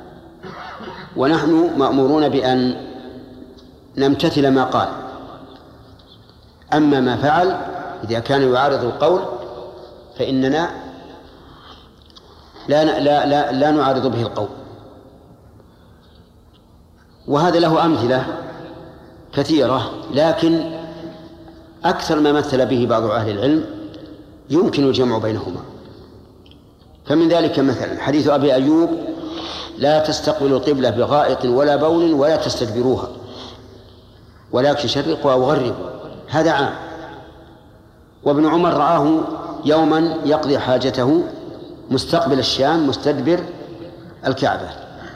ونحن مأمورون بأن نمتثل ما قال. أما ما فعل إذا كان يعارض القول فإننا لا لا لا, لا نعارض به القول. وهذا له أمثلة كثيرة، لكن أكثر ما مثل به بعض أهل العلم يمكن الجمع بينهما. فمن ذلك مثلا حديث أبي أيوب: لا تستقبلوا القبلة بغائط ولا بول ولا تستدبروها ولكن شرقوا أو غربوا، هذا عام. وابن عمر رآه يوما يقضي حاجته مستقبل الشام مستدبر الكعبة.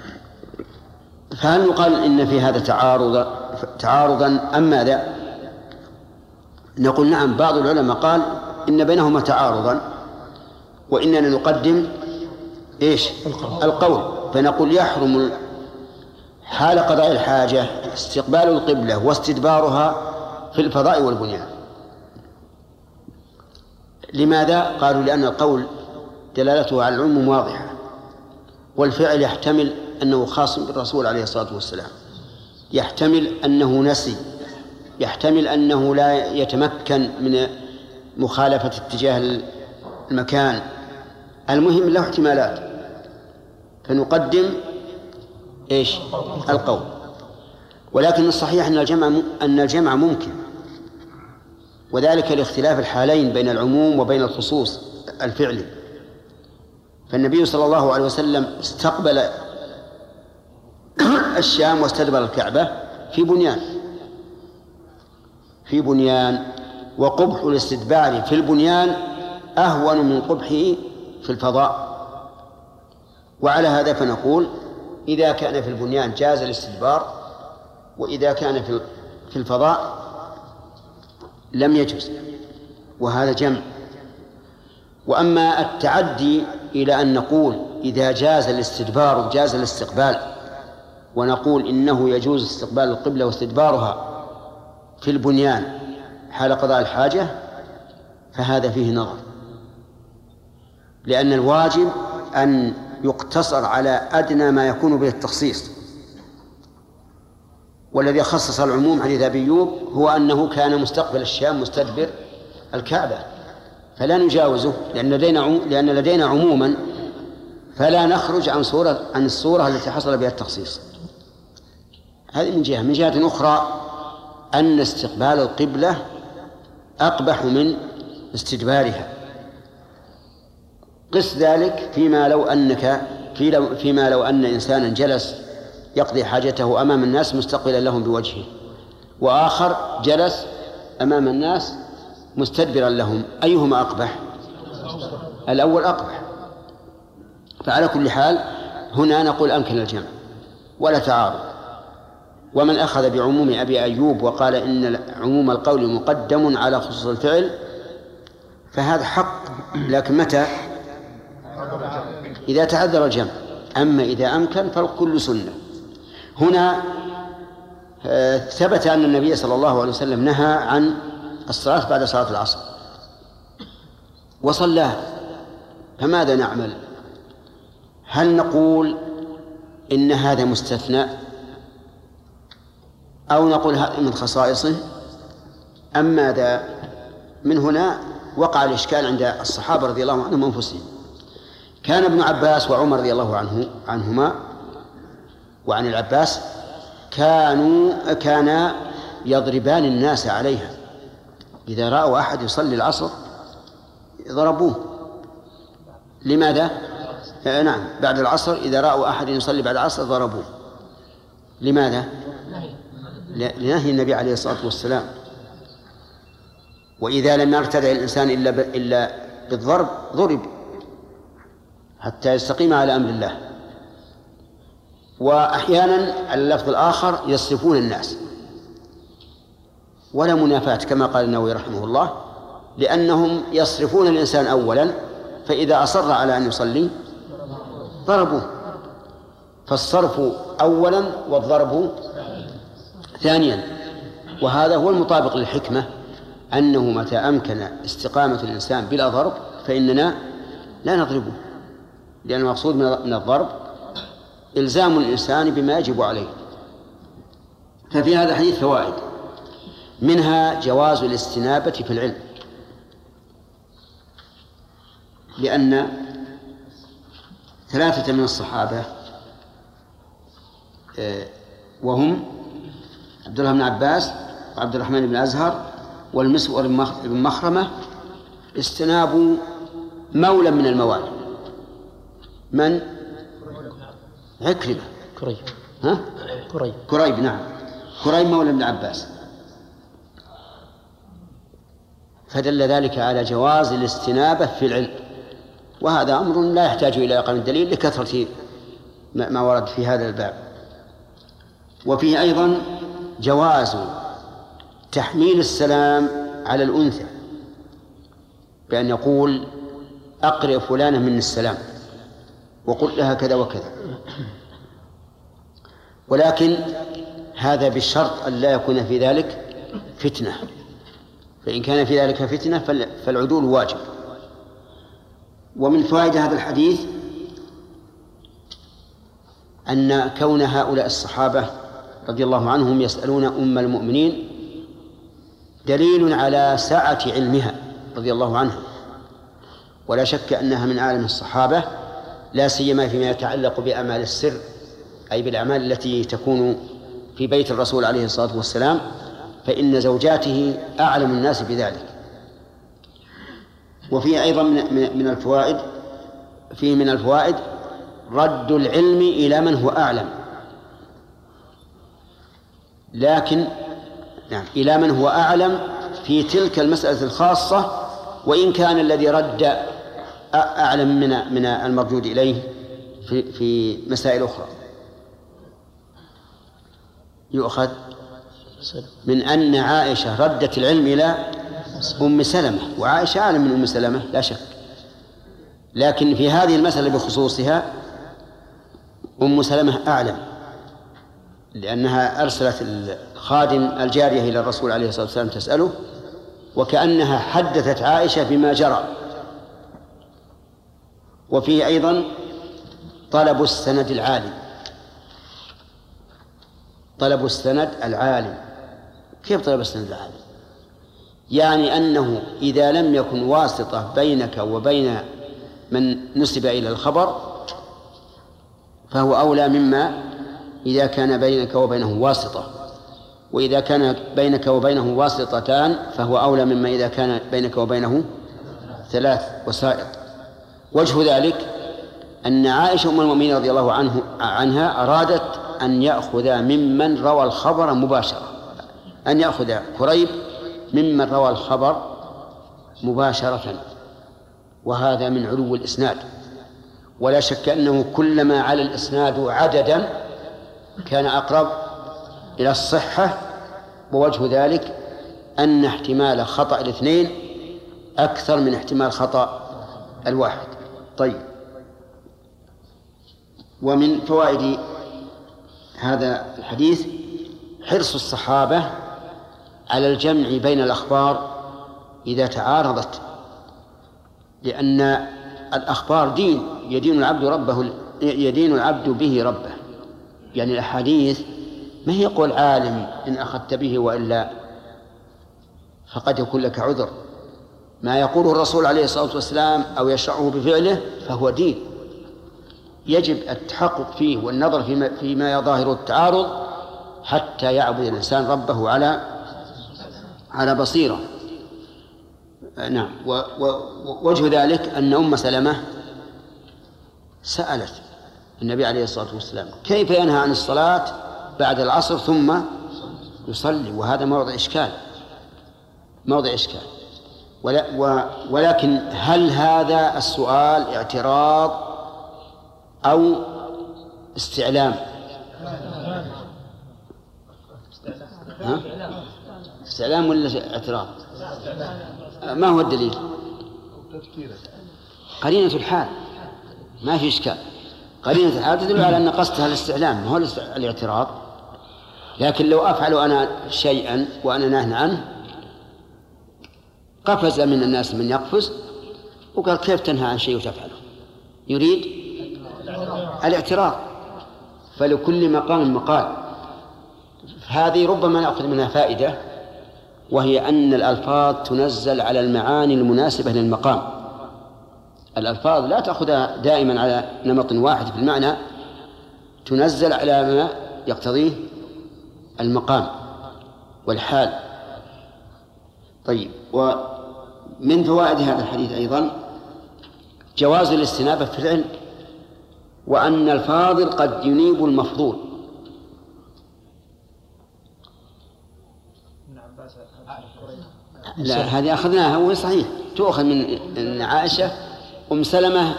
فهل يقال إن في هذا تعارض تعارضا أم ماذا؟ نقول نعم. بعض العلماء قال إن بينهما تعارضا، وإننا نقدم إيش؟ القول. فنقول يحرم حال قضاء الحاجة استقبال القبلة واستدبارها في الفضاء والبنيان. لماذا؟ قالوا لأن القول دلالته على العموم واضحة، والفعل يحتمل أنه خاص بالرسول عليه الصلاة والسلام، يحتمل أنه نسي، يحتمل أنه لا يتمكن من مخالفة اتجاه المكان. المهم له احتمالات، فنقدم إيش؟ القول. ولكن الصحيح أن الجمع أن الجمع ممكن، وذلك لاختلاف الحالين بين العموم وبين الخصوص الفعلي. فالنبي صلى الله عليه وسلم استقبل الشام واستدبر الكعبة في بنيان في بنيان وقبح الاستدبار في البنيان أهون من قبحه في الفضاء. وعلى هذا فنقول إذا كان في البنيان جاز الاستدبار، وإذا كان في الفضاء لم يجوز، وهذا جمع. وأما التعدي إلى أن نقول إذا جاز الاستدبار جاز الاستقبال، ونقول إنه يجوز استقبال القبلة واستدبارها في البنيان حال قضاء الحاجة، فهذا فيه نظر، لأن الواجب أن يقتصر على أدنى ما يكون به التخصيص. والذي خصص العموم حديث أبي أيوب هو أنه كان مستقبل الشام مستدبر الكعبة، فلا نجاوزه لأن لدينا لأن لدينا عموما، فلا نخرج عن صورة عن الصورة التي حصل بها التخصيص. هذه من جهة. من جهة أخرى أن استقبال القبلة أقبح من استدبارها. قس ذلك فيما لو أنك في لو فيما لو أن إنسانا جلس يقضي حاجته أمام الناس مستقبلا لهم بوجهه، وآخر جلس أمام الناس مستدبرا لهم، أيهما أقبح؟ الأول أقبح. فعلى كل حال هنا نقول أمكن الجمع ولا تعارض. ومن أخذ بعموم أبي أيوب وقال إن عموم القول مقدم على خصوص الفعل فهذا حق، لكن متى؟ إذا تعذر الجمع. أما إذا أمكن فالكل سنة. هنا ثبت أن النبي صلى الله عليه وسلم نهى عن الصلاة بعد صلاة العصر وصلاها، فماذا نعمل؟ هل نقول إن هذا مستثنى أو نقول هذا من خصائصه أم ماذا؟ من هنا وقع الإشكال عند الصحابة رضي الله عنهم أنفسهم. كان ابن عباس وعمر رضي الله عنه عنهما وعن العباس كانوا كانا يضربان الناس عليها إذا رأوا أحد يصلي العصر ضربوه. لماذا؟ آه نعم، بعد العصر إذا رأوا أحد يصلي بعد العصر ضربوه. لماذا؟ لنهي النبي عليه الصلاة والسلام. وإذا لم يرتدع الإنسان إلا إلا بالضرب ضرب حتى يستقيم على أمر الله. وأحيانا على اللفظ الآخر يصرفون الناس، ولا منافاة كما قال النووي رحمه الله، لأنهم يصرفون الإنسان أولا، فإذا أصر على أن يصلي ضربوه. فالصرف أولا والضرب ثانيا. وهذا هو المطابق للحكمة، أنه متى أمكن استقامة الإنسان بلا ضرب فإننا لا نضربه، لأن المقصود من الضرب إلزام الإنسان بما يجب عليه. ففي هذا الحديث فوائد، منها جواز الاستنابة في العلم، لأن ثلاثة من الصحابة وهم عبد الله بن عباس وعبد الرحمن بن أزهر والمسور بن مخرمة استنابوا مولا من الموالي. من؟ عكرمة. كريب. ها؟ كريب. كريب نعم، كريب مولى ابن عباس. فدل ذلك على جواز الاستنابة في العلم، وهذا أمر لا يحتاج إلى إقامة الدليل لكثرة ما ورد في هذا الباب. وفيه أيضا جواز تحميل السلام على الأنثى بأن يقول أقرئ فلانة من السلام وقل لها كذا وكذا، ولكن هذا بالشرط أن لا يكون في ذلك فتنة، فإن كان في ذلك فتنة فالعدول واجب. ومن فوائد هذا الحديث أن كون هؤلاء الصحابة رضي الله عنهم يسألون أم المؤمنين دليل على سعة علمها رضي الله عنها، ولا شك أنها من أعلم الصحابة، لا سيما فيما يتعلق بأعمال السر، أي بالأعمال التي تكون في بيت الرسول عليه الصلاة والسلام، فإن زوجاته أعلم الناس بذلك. وفيه أيضا من الفوائد فيه من الفوائد رد العلم إلى من هو أعلم، لكن نعم إلى من هو أعلم في تلك المسألة الخاصة، وإن كان الذي رد أعلم من من المردود إليه في في مسائل أخرى. يؤخذ من أن عائشة ردت العلم إلى أم سلمة، وعائشة أعلم من أم سلمة لا شك، لكن في هذه المسألة بخصوصها أم سلمة أعلم، لأنها أرسلت الخادم الجارية إلى الرسول عليه الصلاة والسلام تسأله، وكأنها حدثت عائشة بما جرى. وفيه أيضا طلب السند العالي، طلب السند العالي. كيف طلب السند العالي؟ يعني أنه إذا لم يكن واسطة بينك وبين من نسب إلى الخبر فهو أولى مما إذا كان بينك وبينه واسطة، وإذا كان بينك وبينه واسطتان فهو أولى مما إذا كان بينك وبينه ثلاث وسائط. وجه ذلك أن عائشة أم المؤمنين رضي الله عنه عنها أرادت أن يأخذ ممن روى الخبر مباشرة، أن يأخذ كريب ممن روى الخبر مباشرة، وهذا من علو الإسناد. ولا شك أنه كلما على الإسناد عددا كان أقرب إلى الصحة، ووجه ذلك أن احتمال خطأ الاثنين أكثر من احتمال خطأ الواحد. طيب، ومن فوائد هذا الحديث حرص الصحابة على الجمع بين الأخبار إذا تعارضت، لأن الأخبار دين يدين العبد ربه يدين العبد به ربه. يعني الأحاديث ما هي قول عالم إن أخذت به وإلا فقد يكون لك عذر. ما يقوله الرسول عليه الصلاة والسلام أو يشرعه بفعله فهو دين، يجب التحقق فيه والنظر فيما, فيما يظاهر التعارض حتى يعبد الإنسان ربه على على بصيرة. نعم. ووجه ذلك أن أم سلمة سألت النبي عليه الصلاة والسلام كيف ينهى عن الصلاة بعد العصر ثم يصلي، وهذا موضع إشكال موضع إشكال ولكن هل هذا السؤال اعتراض أو استعلام؟ ها؟ استعلام ولا اعتراض؟ ما هو الدليل؟ قرينة الحال، ما في إشكال. قرينة الحال تدل على أن قصدها الاستعلام هو الاعتراض. لكن لو أفعل أنا شيئا وأنا ناهي عنه قفز من الناس من يقفز وقال كيف تنهى عن شيء وتفعله؟ يريد الاعتراض. فلكل مقام مقال. هذه ربما نأخذ منها فائدة، وهي أن الألفاظ تنزل على المعاني المناسبة للمقام. الألفاظ لا تأخذها دائما على نمط واحد في المعنى، تنزل على ما يقتضيه المقام والحال. طيب، ومن فوائد هذا الحديث أيضا جواز الاستنابة في العلم، وأن الفاضل قد ينيب المفضول. لا، هذه أخذناها وهي صحيح، تؤخذ من عائشة أم سلمة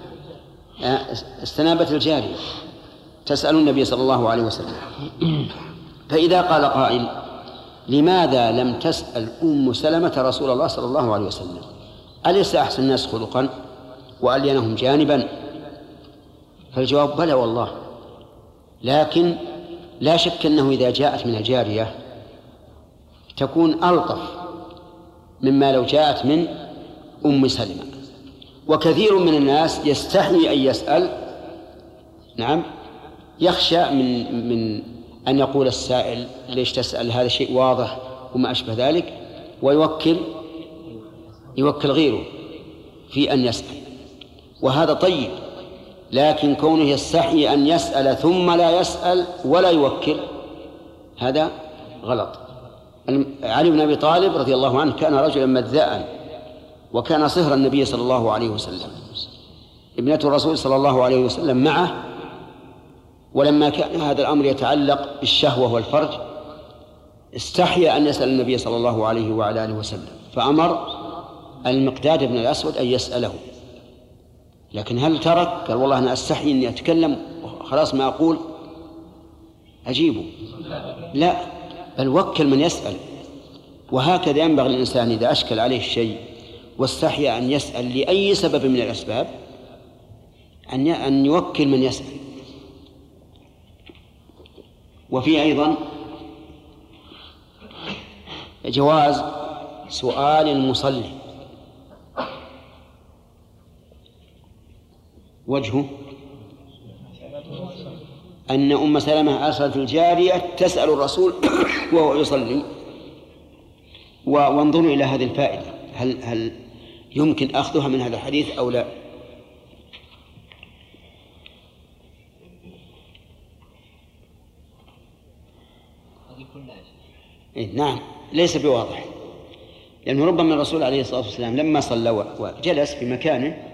استنابة الجارية تسأل النبي صلى الله عليه وسلم. فإذا قال قائل لماذا لم تسأل أم سلمة رسول الله صلى الله عليه وسلم؟ أليس أحسن الناس خلقا وألينهم جانبا؟ فالجواب بلى والله، لكن لا شك أنه إذا جاءت من الجارية تكون ألطف مما لو جاءت من أم سلمة. وكثير من الناس يستحي أن يسأل، نعم، يخشى من من أن يقول السائل ليش تسأل، هذا شيء واضح وما أشبه ذلك، ويوكل يوكل غيره في أن يسأل، وهذا طيب. لكن كونه يستحي أن يسأل ثم لا يسأل ولا يوكل هذا غلط. علي بن أبي طالب رضي الله عنه كان رجلا مذاء، وكان صهر النبي صلى الله عليه وسلم، ابنة الرسول صلى الله عليه وسلم معه، ولما كان هذا الأمر يتعلق بالشهوة والفرج استحي أن يسأل النبي صلى الله عليه وعلى آله وسلم، فأمر المقداد بن الأسود أن يسأله. لكن هل ترك؟ قال والله أنا أستحي أني أتكلم خلاص ما أقول أجيبه، لا، بل وكل من يسأل. وهكذا ينبغي الإنسان إذا أشكل عليه الشيء واستحي أن يسأل لأي سبب من الأسباب أن أن يوكل من يسأل. وفي أيضا جواز سؤال المصلي، وجهه أن أم سلمة أرسلت الجارية تسأل الرسول وهو يصلي. وانظروا إلى هذه الفائدة، هل هل يمكن أخذها من هذا الحديث أو لا؟ إيه نعم، ليس بواضح، لأنه ربما الرسول عليه الصلاة والسلام لما صلى وجلس في مكانه